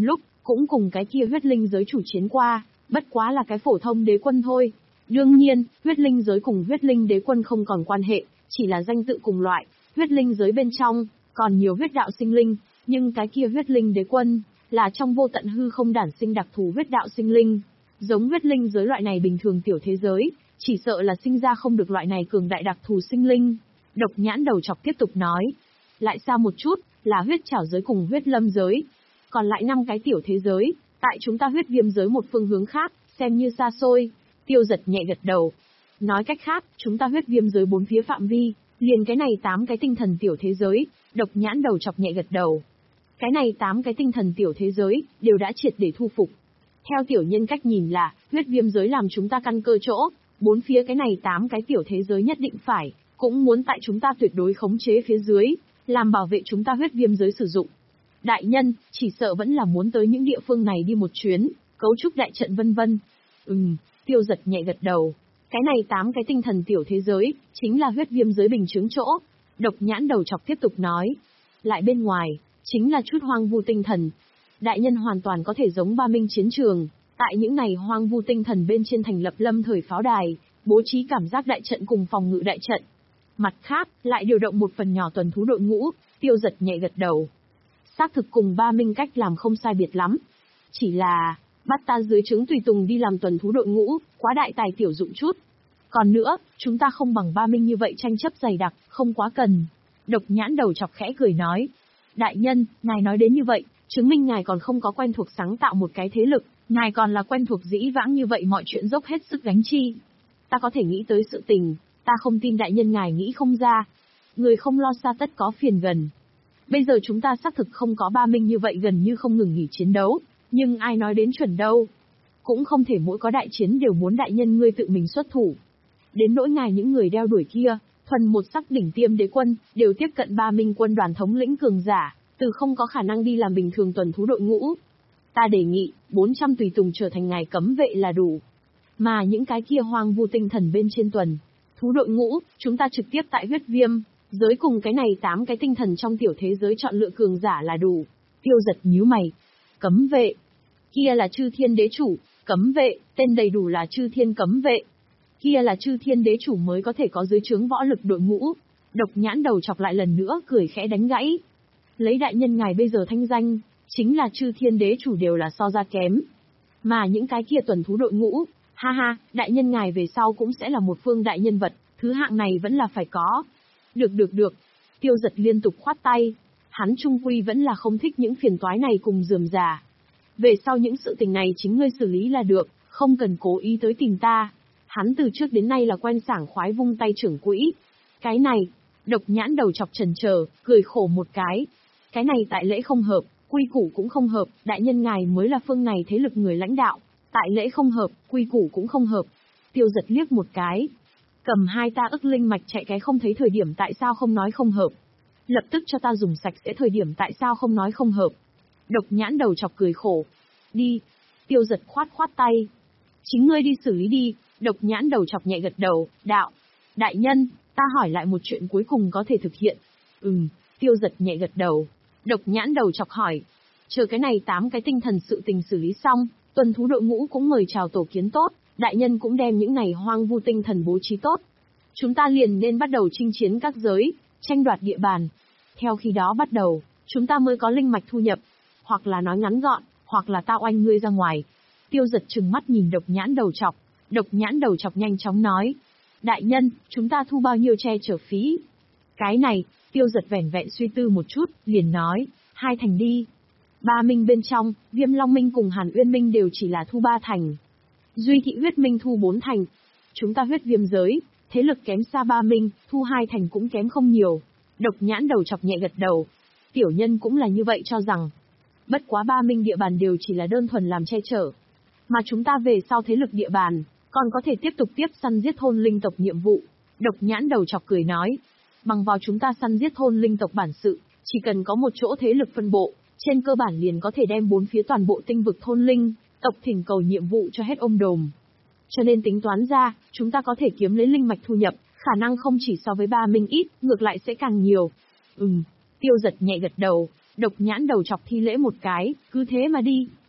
cũng cùng cái kia huyết linh giới chủ chiến qua, bất quá là cái phổ thông đế quân thôi. Đương nhiên, huyết linh giới cùng huyết linh đế quân không còn quan hệ, chỉ là danh tự cùng loại, huyết linh giới bên trong, còn nhiều huyết đạo sinh linh, nhưng cái kia huyết linh đế quân, là trong vô tận hư không đản sinh đặc thù huyết đạo sinh linh. Giống huyết linh giới loại này bình thường tiểu thế giới, chỉ sợ là sinh ra không được loại này cường đại đặc thù sinh linh. Độc nhãn đầu chọc tiếp tục nói. Lại xa một chút, là huyết trảo giới cùng huyết lâm giới. Còn lại năm cái tiểu thế giới, tại chúng ta huyết viêm giới một phương hướng khác, xem như xa xôi. Tiêu Giật nhẹ gật đầu. Nói cách khác, chúng ta huyết viêm giới bốn phía phạm vi, liền cái này tám cái tinh thần tiểu thế giới. Độc nhãn đầu chọc nhẹ gật đầu. Cái này tám cái tinh thần tiểu thế giới, đều đã triệt để thu phục. Theo tiểu nhân cách nhìn là, huyết viêm giới làm chúng ta căn cơ chỗ, bốn phía cái này tám cái tiểu thế giới nhất định phải, cũng muốn tại chúng ta tuyệt đối khống chế phía dưới, làm bảo vệ chúng ta huyết viêm giới sử dụng. Đại nhân, chỉ sợ vẫn là muốn tới những địa phương này đi một chuyến, cấu trúc đại trận vân vân. Ừm, Tiêu Giật nhẹ gật đầu. Cái này tám cái tinh thần tiểu thế giới, chính là huyết viêm giới bình chứng chỗ. Độc nhãn đầu chọc tiếp tục nói. Lại bên ngoài, chính là chút hoang vu tinh thần. Đại nhân hoàn toàn có thể giống ba minh chiến trường, tại những này hoang vu tinh thần bên trên thành lập lâm thời pháo đài, bố trí cảm giác đại trận cùng phòng ngự đại trận. Mặt khác, lại điều động một phần nhỏ tuần thú đội ngũ. Tiêu Giật nhẹ gật đầu. Xác thực cùng ba minh cách làm không sai biệt lắm. Chỉ là, bắt ta dưới trướng tùy tùng đi làm tuần thú đội ngũ, quá đại tài tiểu dụng chút. Còn nữa, chúng ta không bằng ba minh như vậy tranh chấp dày đặc, không quá cần. Độc nhãn đầu chọc khẽ cười nói. Đại nhân, ngài nói đến như vậy, chứng minh ngài còn không có quen thuộc sáng tạo một cái thế lực, ngài còn là quen thuộc dĩ vãng như vậy mọi chuyện dốc hết sức gánh chi. Ta có thể nghĩ tới sự tình, ta không tin đại nhân ngài nghĩ không ra. Người không lo xa tất có phiền gần. Bây giờ chúng ta xác thực không có ba minh như vậy gần như không ngừng nghỉ chiến đấu, nhưng ai nói đến chuẩn đâu. Cũng không thể mỗi có đại chiến đều muốn đại nhân ngươi tự mình xuất thủ. Đến nỗi ngài những người đeo đuổi kia, thuần một sắc đỉnh tiêm đế quân, đều tiếp cận ba minh quân đoàn thống lĩnh cường giả, từ không có khả năng đi làm bình thường tuần thú đội ngũ. Ta đề nghị, bốn trăm tùy tùng trở thành ngài cấm vệ là đủ. Mà những cái kia hoang vu tinh thần bên trên tuần thú đội ngũ, chúng ta trực tiếp tại huyết viêm giới cùng cái này tám cái tinh thần trong tiểu thế giới chọn lựa cường giả là đủ. Tiêu Giật nhíu mày. Cấm vệ. Kia là Chư Thiên Đế Chủ, cấm vệ, tên đầy đủ là Chư Thiên Cấm Vệ. Kia là Chư Thiên Đế Chủ mới có thể có dưới trướng võ lực đội ngũ. Độc nhãn đầu chọc lại lần nữa cười khẽ đánh gãy. Lấy đại nhân ngài bây giờ thanh danh, chính là Chư Thiên Đế Chủ đều là so ra kém. Mà những cái kia tuần thú đội ngũ, ha ha, đại nhân ngài về sau cũng sẽ là một phương đại nhân vật, thứ hạng này vẫn là phải có. Được được được. Tiêu Giật liên tục khoát tay. Hắn trung quy vẫn là không thích những phiền toái này cùng rườm rà. Về sau những sự tình này chính ngươi xử lý là được, không cần cố ý tới tìm ta. Hắn từ trước đến nay là quen sảng khoái vung tay trưởng quỹ. Cái này, độc nhãn đầu chọc chần chờ, cười khổ một cái. Cái này tại lễ không hợp, quy củ cũng không hợp, đại nhân ngài mới là phương này thế lực người lãnh đạo. Tại lễ không hợp, quy củ cũng không hợp. Tiêu Giật liếc một cái. Cầm hai ta ức linh mạch chạy cái không thấy thời điểm tại sao không nói không hợp. Lập tức cho ta dùng sạch sẽ thời điểm tại sao không nói không hợp. Độc nhãn đầu chọc cười khổ. Đi. Tiêu Giật khoát khoát tay. Chính ngươi đi xử lý đi. Độc nhãn đầu chọc nhẹ gật đầu. Đạo. Đại nhân, ta hỏi lại một chuyện cuối cùng có thể thực hiện. Ừm. Tiêu Giật nhẹ gật đầu. Độc nhãn đầu chọc hỏi. Chờ cái này tám cái tinh thần sự tình xử lý xong, tuần thú đội ngũ cũng mời chào tổ kiến tốt. Đại nhân cũng đem những này hoang vu tinh thần bố trí tốt. Chúng ta liền nên bắt đầu chinh chiến các giới, tranh đoạt địa bàn. Theo khi đó bắt đầu, chúng ta mới có linh mạch thu nhập. Hoặc là nói ngắn gọn, hoặc là tao oanh ngươi ra ngoài. Tiêu Giật trừng mắt nhìn độc nhãn đầu chọc. Độc nhãn đầu chọc nhanh chóng nói. Đại nhân, chúng ta thu bao nhiêu che chở phí? Cái này, Tiêu Giật vẻn vẹn suy tư một chút, liền nói. Hai thành đi. Ba minh bên trong, Viêm Long Minh cùng Hàn Uyên Minh đều chỉ là thu ba thành. Duy Thị Huyết Minh thu bốn thành. Chúng ta huyết viêm giới, thế lực kém xa ba minh, thu hai thành cũng kém không nhiều. Độc nhãn đầu chọc nhẹ gật đầu. Tiểu nhân cũng là như vậy cho rằng. Bất quá ba minh địa bàn đều chỉ là đơn thuần làm che chở. Mà chúng ta về sau thế lực địa bàn, còn có thể tiếp tục tiếp săn giết thôn linh tộc nhiệm vụ. Độc nhãn đầu chọc cười nói. Bằng vào chúng ta săn giết thôn linh tộc bản sự, chỉ cần có một chỗ thế lực phân bộ, trên cơ bản liền có thể đem bốn phía toàn bộ tinh vực thôn linh tộc thỉnh cầu nhiệm vụ cho hết ôm đồm. Cho nên tính toán ra, chúng ta có thể kiếm lấy linh mạch thu nhập, khả năng không chỉ so với ba minh ít, ngược lại sẽ càng nhiều. Ừm, Tiêu Giật nhẹ gật đầu, độc nhãn đầu chọc thi lễ một cái, cứ thế mà đi.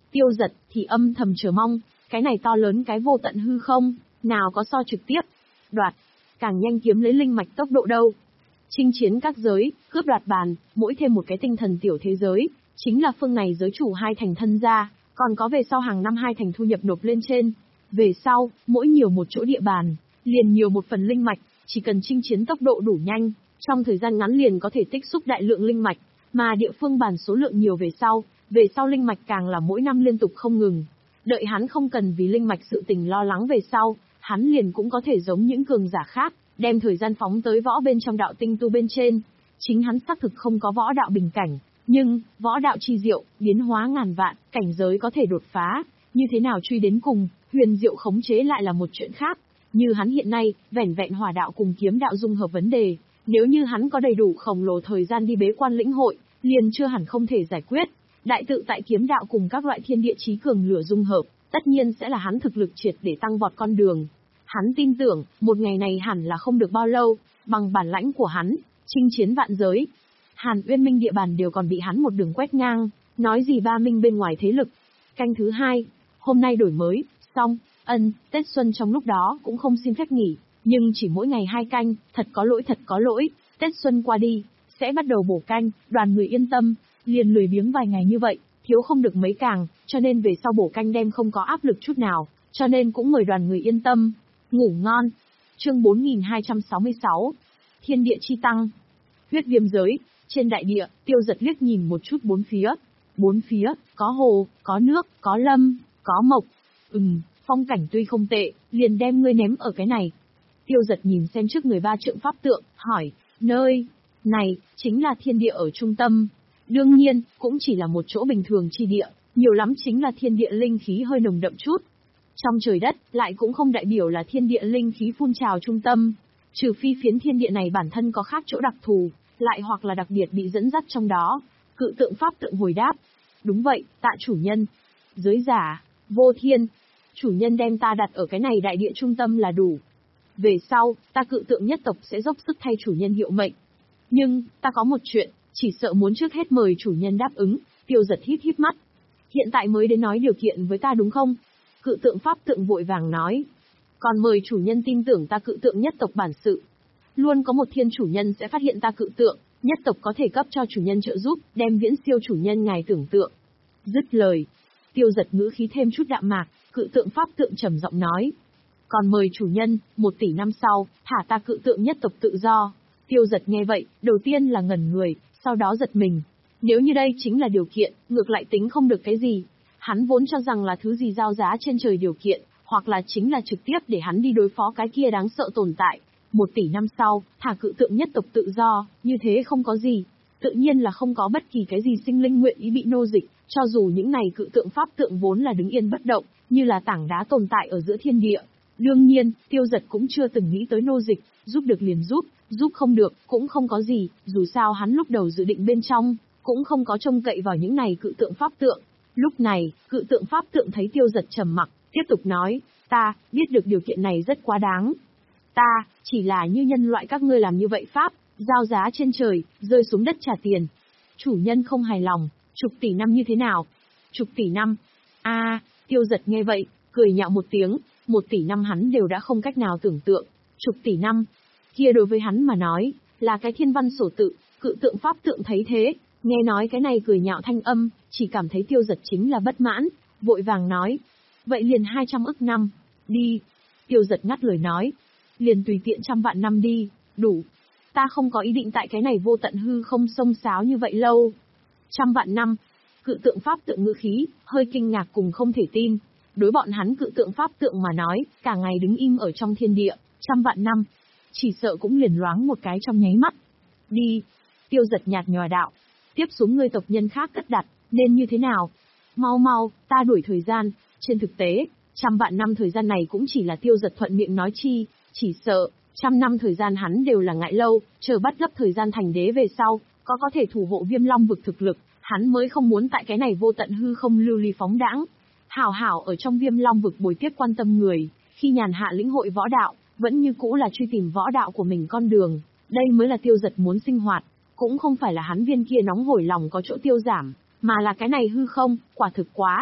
Tiêu Dật thì âm thầm chờ mong, cái này to lớn cái vô tận hư không, nào có so trực tiếp. Đoạt, càng nhanh kiếm lấy linh mạch tốc độ đâu. Chinh chiến các giới, cướp đoạt bàn, mỗi thêm một cái tinh thần tiểu thế giới, chính là phương này giới chủ hai thành thân ra, còn có về sau hàng năm hai thành thu nhập nộp lên trên. Về sau, mỗi nhiều một chỗ địa bàn, liền nhiều một phần linh mạch, chỉ cần chinh chiến tốc độ đủ nhanh, trong thời gian ngắn liền có thể tích xúc đại lượng linh mạch, mà địa phương bàn số lượng nhiều về sau, về sau linh mạch càng là mỗi năm liên tục không ngừng. Đợi hắn không cần vì linh mạch sự tình lo lắng về sau, hắn liền cũng có thể giống những cường giả khác, đem thời gian phóng tới võ bên trong đạo tinh tu bên trên. Chính hắn xác thực không có võ đạo bình cảnh, nhưng, võ đạo chi diệu, biến hóa ngàn vạn, cảnh giới có thể đột phá, như thế nào truy đến cùng, huyền diệu khống chế lại là một chuyện khác. Như hắn hiện nay, vẻn vẹn hỏa đạo cùng kiếm đạo dung hợp vấn đề, nếu như hắn có đầy đủ khổng lồ thời gian đi bế quan lĩnh hội, liền chưa hẳn không thể giải quyết. Đại tự tại kiếm đạo cùng các loại thiên địa chí cường lửa dung hợp, tất nhiên sẽ là hắn thực lực triệt để tăng vọt con đường. Hắn tin tưởng, một ngày này hẳn là không được bao lâu, bằng bản lãnh của hắn, chinh chiến vạn giới. Hàn Uyên Minh địa bàn đều còn bị hắn một đường quét ngang, nói gì ba minh bên ngoài thế lực. Canh thứ hai, hôm nay đổi mới, xong, ân, Tết Xuân trong lúc đó cũng không xin phép nghỉ, nhưng chỉ mỗi ngày hai canh, thật có lỗi thật có lỗi, Tết Xuân qua đi, sẽ bắt đầu bổ canh, đoàn người yên tâm, liền lười biếng vài ngày như vậy, thiếu không được mấy càng, cho nên về sau bổ canh đem không có áp lực chút nào, cho nên cũng mời đoàn người yên tâm. Ngủ ngon. Chương bốn nghìn hai trăm sáu mươi sáu. Thiên địa chi tăng. Huyết viêm giới, trên đại địa, Tiêu Dật liếc nhìn một chút bốn phía. Bốn phía, có hồ, có nước, có lâm, có mộc. Ừm, phong cảnh tuy không tệ, liền đem ngươi ném ở cái này. Tiêu Dật nhìn xem trước người ba trượng pháp tượng, hỏi, nơi này, chính là thiên địa ở trung tâm. Đương nhiên, cũng chỉ là một chỗ bình thường chi địa, nhiều lắm chính là thiên địa linh khí hơi nồng đậm chút. Trong trời đất, lại cũng không đại biểu là thiên địa linh khí phun trào trung tâm. Trừ phi phiến thiên địa này bản thân có khác chỗ đặc thù, lại hoặc là đặc biệt bị dẫn dắt trong đó. Cự tượng pháp tượng hồi đáp. Đúng vậy, tạ chủ nhân. Giới giả, vô thiên. Chủ nhân đem ta đặt ở cái này đại địa trung tâm là đủ. Về sau, ta cự tượng nhất tộc sẽ dốc sức thay chủ nhân hiệu mệnh. Nhưng, ta có một chuyện, chỉ sợ muốn trước hết mời chủ nhân đáp ứng. Tiêu Dật híp híp mắt. Hiện tại mới đến nói điều kiện với ta đúng không? Cự tượng pháp tượng vội vàng nói. Còn mời chủ nhân tin tưởng ta cự tượng nhất tộc bản sự. Luôn có một thiên chủ nhân sẽ phát hiện ta cự tượng, nhất tộc có thể cấp cho chủ nhân trợ giúp, đem viễn siêu chủ nhân ngài tưởng tượng. Dứt lời. Tiêu Dật ngữ khí thêm chút đạm mạc, cự tượng pháp tượng trầm giọng nói. Còn mời chủ nhân, một tỷ năm sau, thả ta cự tượng nhất tộc tự do. Tiêu Dật nghe vậy, đầu tiên là ngẩn người, sau đó giật mình. Nếu như đây chính là điều kiện, ngược lại tính không được cái gì. Hắn vốn cho rằng là thứ gì giao giá trên trời điều kiện, hoặc là chính là trực tiếp để hắn đi đối phó cái kia đáng sợ tồn tại. Một tỷ năm sau, thả cự tượng nhất tộc tự do, như thế không có gì. Tự nhiên là không có bất kỳ cái gì sinh linh nguyện ý bị nô dịch, cho dù những này cự tượng pháp tượng vốn là đứng yên bất động, như là tảng đá tồn tại ở giữa thiên địa. Đương nhiên, Tiêu Dật cũng chưa từng nghĩ tới nô dịch, giúp được liền giúp, giúp không được, cũng không có gì, dù sao hắn lúc đầu dự định bên trong, cũng không có trông cậy vào những này cự tượng pháp tượng. Lúc này, cự tượng pháp tượng thấy Tiêu Dật trầm mặc, tiếp tục nói, ta, biết được điều kiện này rất quá đáng. Ta, chỉ là như nhân loại các ngươi làm như vậy pháp, giao giá trên trời, rơi xuống đất trả tiền. Chủ nhân không hài lòng, chục tỷ năm như thế nào? Chục tỷ năm? A, à, Tiêu Dật nghe vậy, cười nhạo một tiếng, một tỷ năm hắn đều đã không cách nào tưởng tượng. Chục tỷ năm, kia đối với hắn mà nói, là cái thiên văn sổ tự, cự tượng pháp tượng thấy thế, nghe nói cái này cười nhạo thanh âm, chỉ cảm thấy Tiêu Dật chính là bất mãn, vội vàng nói. Vậy liền hai trăm ức năm, đi. Tiêu Dật ngắt lời nói. Liền tùy tiện trăm vạn năm đi, đủ. Ta không có ý định tại cái này vô tận hư không xông xáo như vậy lâu. Trăm vạn năm. Cự tượng pháp tượng ngữ khí, hơi kinh ngạc cùng không thể tin. Đối bọn hắn cự tượng pháp tượng mà nói, cả ngày đứng im ở trong thiên địa, trăm vạn năm. Chỉ sợ cũng liền loáng một cái trong nháy mắt. Đi. Tiêu Dật nhạt nhòa đạo. Tiếp xuống người tộc nhân khác cất đặt, nên như thế nào? Mau mau, ta đuổi thời gian. Trên thực tế, trăm vạn năm thời gian này cũng chỉ là Tiêu Dật thuận miệng nói chi, chỉ sợ, trăm năm thời gian hắn đều là ngại lâu, chờ bắt gấp thời gian thành đế về sau, có có thể thủ hộ Viêm Long vực thực lực, hắn mới không muốn tại cái này vô tận hư không lưu ly phóng đãng. Hảo hảo ở trong Viêm Long vực bồi tiếp quan tâm người, khi nhàn hạ lĩnh hội võ đạo, vẫn như cũ là truy tìm võ đạo của mình con đường, đây mới là Tiêu Dật muốn sinh hoạt, cũng không phải là hắn viên kia nóng hổi lòng có chỗ tiêu giảm, mà là cái này hư không, quả thực quá.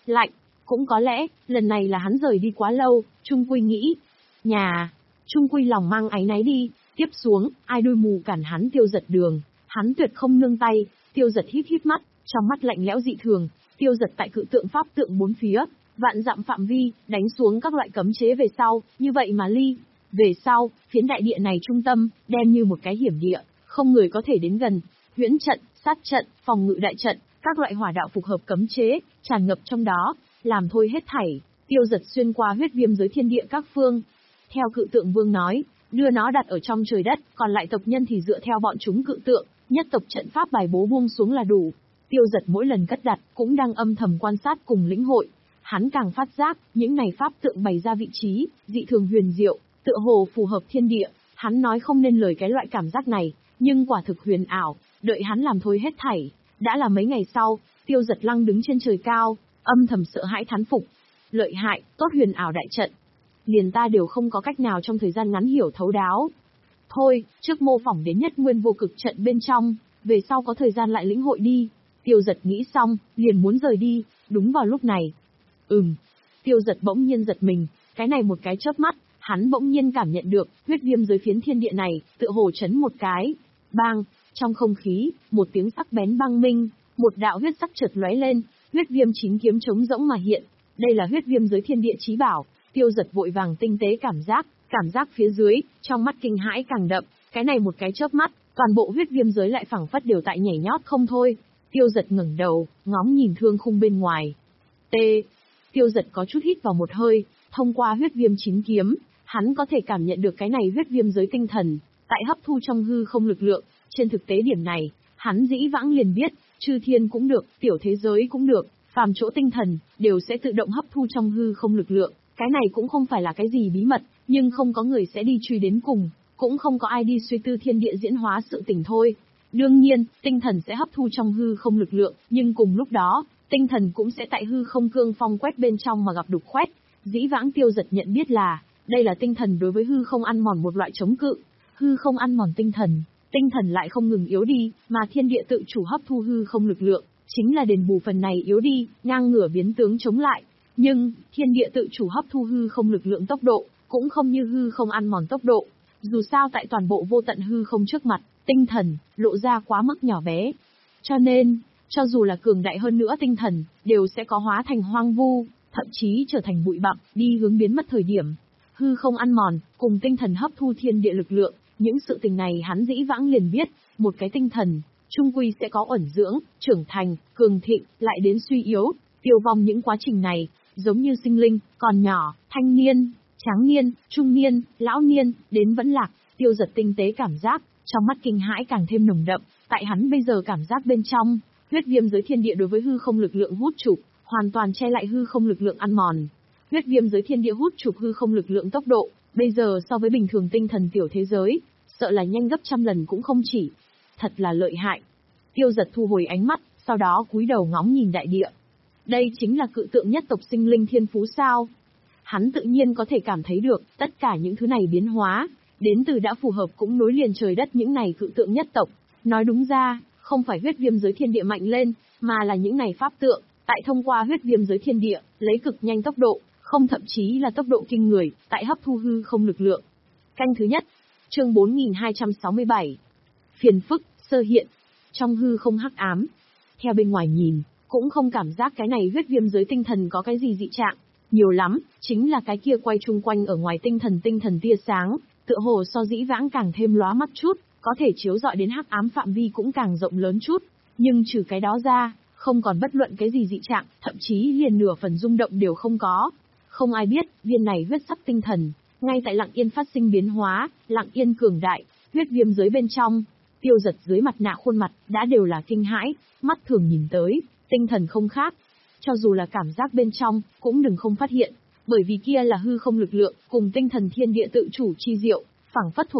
lạnh. Cũng có lẽ, lần này là hắn rời đi quá lâu, Trung Quy nghĩ. Nhà, Trung Quy lòng mang áy náy đi, tiếp xuống, ai đôi mù cản hắn Tiêu Giật đường, hắn tuyệt không nương tay. Tiêu Giật híp híp mắt, trong mắt lạnh lẽo dị thường, Tiêu Giật tại cự tượng pháp tượng bốn phía, vạn dặm phạm vi, đánh xuống các loại cấm chế về sau, như vậy mà ly. Về sau, phiến đại địa này trung tâm, đem như một cái hiểm địa, không người có thể đến gần. Huyễn trận, sát trận, phòng ngự đại trận, các loại hỏa đạo phục hợp cấm chế, tràn ngập trong đó, làm thôi hết thảy. Tiêu Giật xuyên qua huyết viêm giới thiên địa các phương. Theo cự tượng vương nói, đưa nó đặt ở trong trời đất, còn lại tộc nhân thì dựa theo bọn chúng cự tượng, nhất tộc trận pháp bài bố buông xuống là đủ. Tiêu Giật mỗi lần cất đặt, cũng đang âm thầm quan sát cùng lĩnh hội. Hắn càng phát giác, những này pháp tượng bày ra vị trí, dị thường huyền diệu, tựa hồ phù hợp thiên địa. Hắn nói không nên lời cái loại cảm giác này, nhưng quả thực huyền ảo, đợi hắn làm thôi hết thảy. Đã là mấy ngày sau, Tiêu Giật lăng đứng trên trời cao, âm thầm sợ hãi thán phục. Lợi hại, tốt huyền ảo đại trận. Liền ta đều không có cách nào trong thời gian ngắn hiểu thấu đáo. Thôi, trước mô phỏng đến nhất nguyên vô cực trận bên trong, về sau có thời gian lại lĩnh hội đi. Tiêu Giật nghĩ xong, liền muốn rời đi, đúng vào lúc này. Ừm. Tiêu Giật bỗng nhiên giật mình, cái này một cái chớp mắt, hắn bỗng nhiên cảm nhận được, huyết viêm giới phiến thiên địa này, tựa hồ chấn một cái. Bang, trong không khí, một tiếng sắc bén băng minh, một đạo huyết sắc chợt lóe lên, huyết viêm chín kiếm trống rỗng mà hiện. Đây là huyết viêm giới thiên địa chí bảo. Tiêu Giật vội vàng tinh tế cảm giác, cảm giác phía dưới, trong mắt kinh hãi càng đậm, cái này một cái chớp mắt, toàn bộ huyết viêm giới lại phảng phất đều tại nhảy nhót không thôi. Tiêu Giật ngẩng đầu, ngóng nhìn thương khung bên ngoài. T. Tiêu Giật có chút hít vào một hơi, thông qua huyết viêm chín kiếm, hắn có thể cảm nhận được cái này huyết viêm giới tinh thần, tại hấp thu trong hư không lực lượng. Trên thực tế điểm này, hắn dĩ vãng liền biết, chư thiên cũng được, tiểu thế giới cũng được, phàm chỗ tinh thần, đều sẽ tự động hấp thu trong hư không lực lượng. Cái này cũng không phải là cái gì bí mật, nhưng không có người sẽ đi truy đến cùng, cũng không có ai đi suy tư thiên địa diễn hóa sự tình thôi. Đương nhiên, tinh thần sẽ hấp thu trong hư không lực lượng, nhưng cùng lúc đó, tinh thần cũng sẽ tại hư không cương phong quét bên trong mà gặp đục khoét. Dĩ vãng Tiêu Giật nhận biết là, đây là tinh thần đối với hư không ăn mòn một loại chống cự. Hư không ăn mòn tinh thần, tinh thần lại không ngừng yếu đi, mà thiên địa tự chủ hấp thu hư không lực lượng, chính là đền bù phần này yếu đi, ngang ngửa biến tướng chống lại. Nhưng, thiên địa tự chủ hấp thu hư không lực lượng tốc độ, cũng không như hư không ăn mòn tốc độ. Dù sao tại toàn bộ vô tận hư không trước mặt, tinh thần, lộ ra quá mức nhỏ bé. Cho nên, cho dù là cường đại hơn nữa tinh thần, đều sẽ có hóa thành hoang vu, thậm chí trở thành bụi bặm, đi hướng biến mất thời điểm. Hư không ăn mòn, cùng tinh thần hấp thu thiên địa lực lượng, những sự tình này hắn dĩ vãng liền biết, một cái tinh thần, trung quy sẽ có ẩn dưỡng, trưởng thành, cường thịnh, lại đến suy yếu, tiêu vong những quá trình này, giống như sinh linh, còn nhỏ, thanh niên, tráng niên, trung niên, lão niên, đến vẫn lạc. Tiêu Giật tinh tế cảm giác, trong mắt kinh hãi càng thêm nồng đậm, tại hắn bây giờ cảm giác bên trong, huyết viêm giới thiên địa đối với hư không lực lượng hút chụp, hoàn toàn che lại hư không lực lượng ăn mòn. Huyết viêm giới thiên địa hút chụp hư không lực lượng tốc độ, bây giờ so với bình thường tinh thần tiểu thế giới, sợ là nhanh gấp trăm lần cũng không chỉ. Thật là lợi hại. Tiêu Giật thu hồi ánh mắt, sau đó cúi đầu ngóng nhìn đại địa. Đây chính là cự tượng nhất tộc sinh linh thiên phú sao? Hắn tự nhiên có thể cảm thấy được, tất cả những thứ này biến hóa, đến từ đã phù hợp cũng nối liền trời đất những này cự tượng nhất tộc. Nói đúng ra, không phải huyết viêm giới thiên địa mạnh lên, mà là những này pháp tượng, tại thông qua huyết viêm giới thiên địa, lấy cực nhanh tốc độ, không thậm chí là tốc độ kinh người, tại hấp thu hư không lực lượng. Canh thứ nhất, chương bốn nghìn hai trăm sáu mươi bảy. Phiền phức, sơ hiện, trong hư không hắc ám. Theo bên ngoài nhìn, cũng không cảm giác cái này huyết viêm giới tinh thần có cái gì dị trạng. Nhiều lắm, chính là cái kia quay chung quanh ở ngoài tinh thần tinh thần tia sáng, tựa hồ so dĩ vãng càng thêm lóa mắt chút, có thể chiếu rọi đến hắc ám phạm vi cũng càng rộng lớn chút. Nhưng trừ cái đó ra, không còn bất luận cái gì dị trạng, thậm chí liền nửa phần rung động đều không có. Không ai biết, viên này huyết sắc tinh thần, ngay tại lặng yên phát sinh biến hóa, lặng yên cường đại, huyết viêm giới bên trong. Tiêu Giật dưới mặt nạ khuôn mặt, đã đều là kinh hãi, mắt thường nhìn tới, tinh thần không khác. Cho dù là cảm giác bên trong, cũng đừng không phát hiện, bởi vì kia là hư không lực lượng, cùng tinh thần thiên địa tự chủ chi diệu, phảng phất thuộc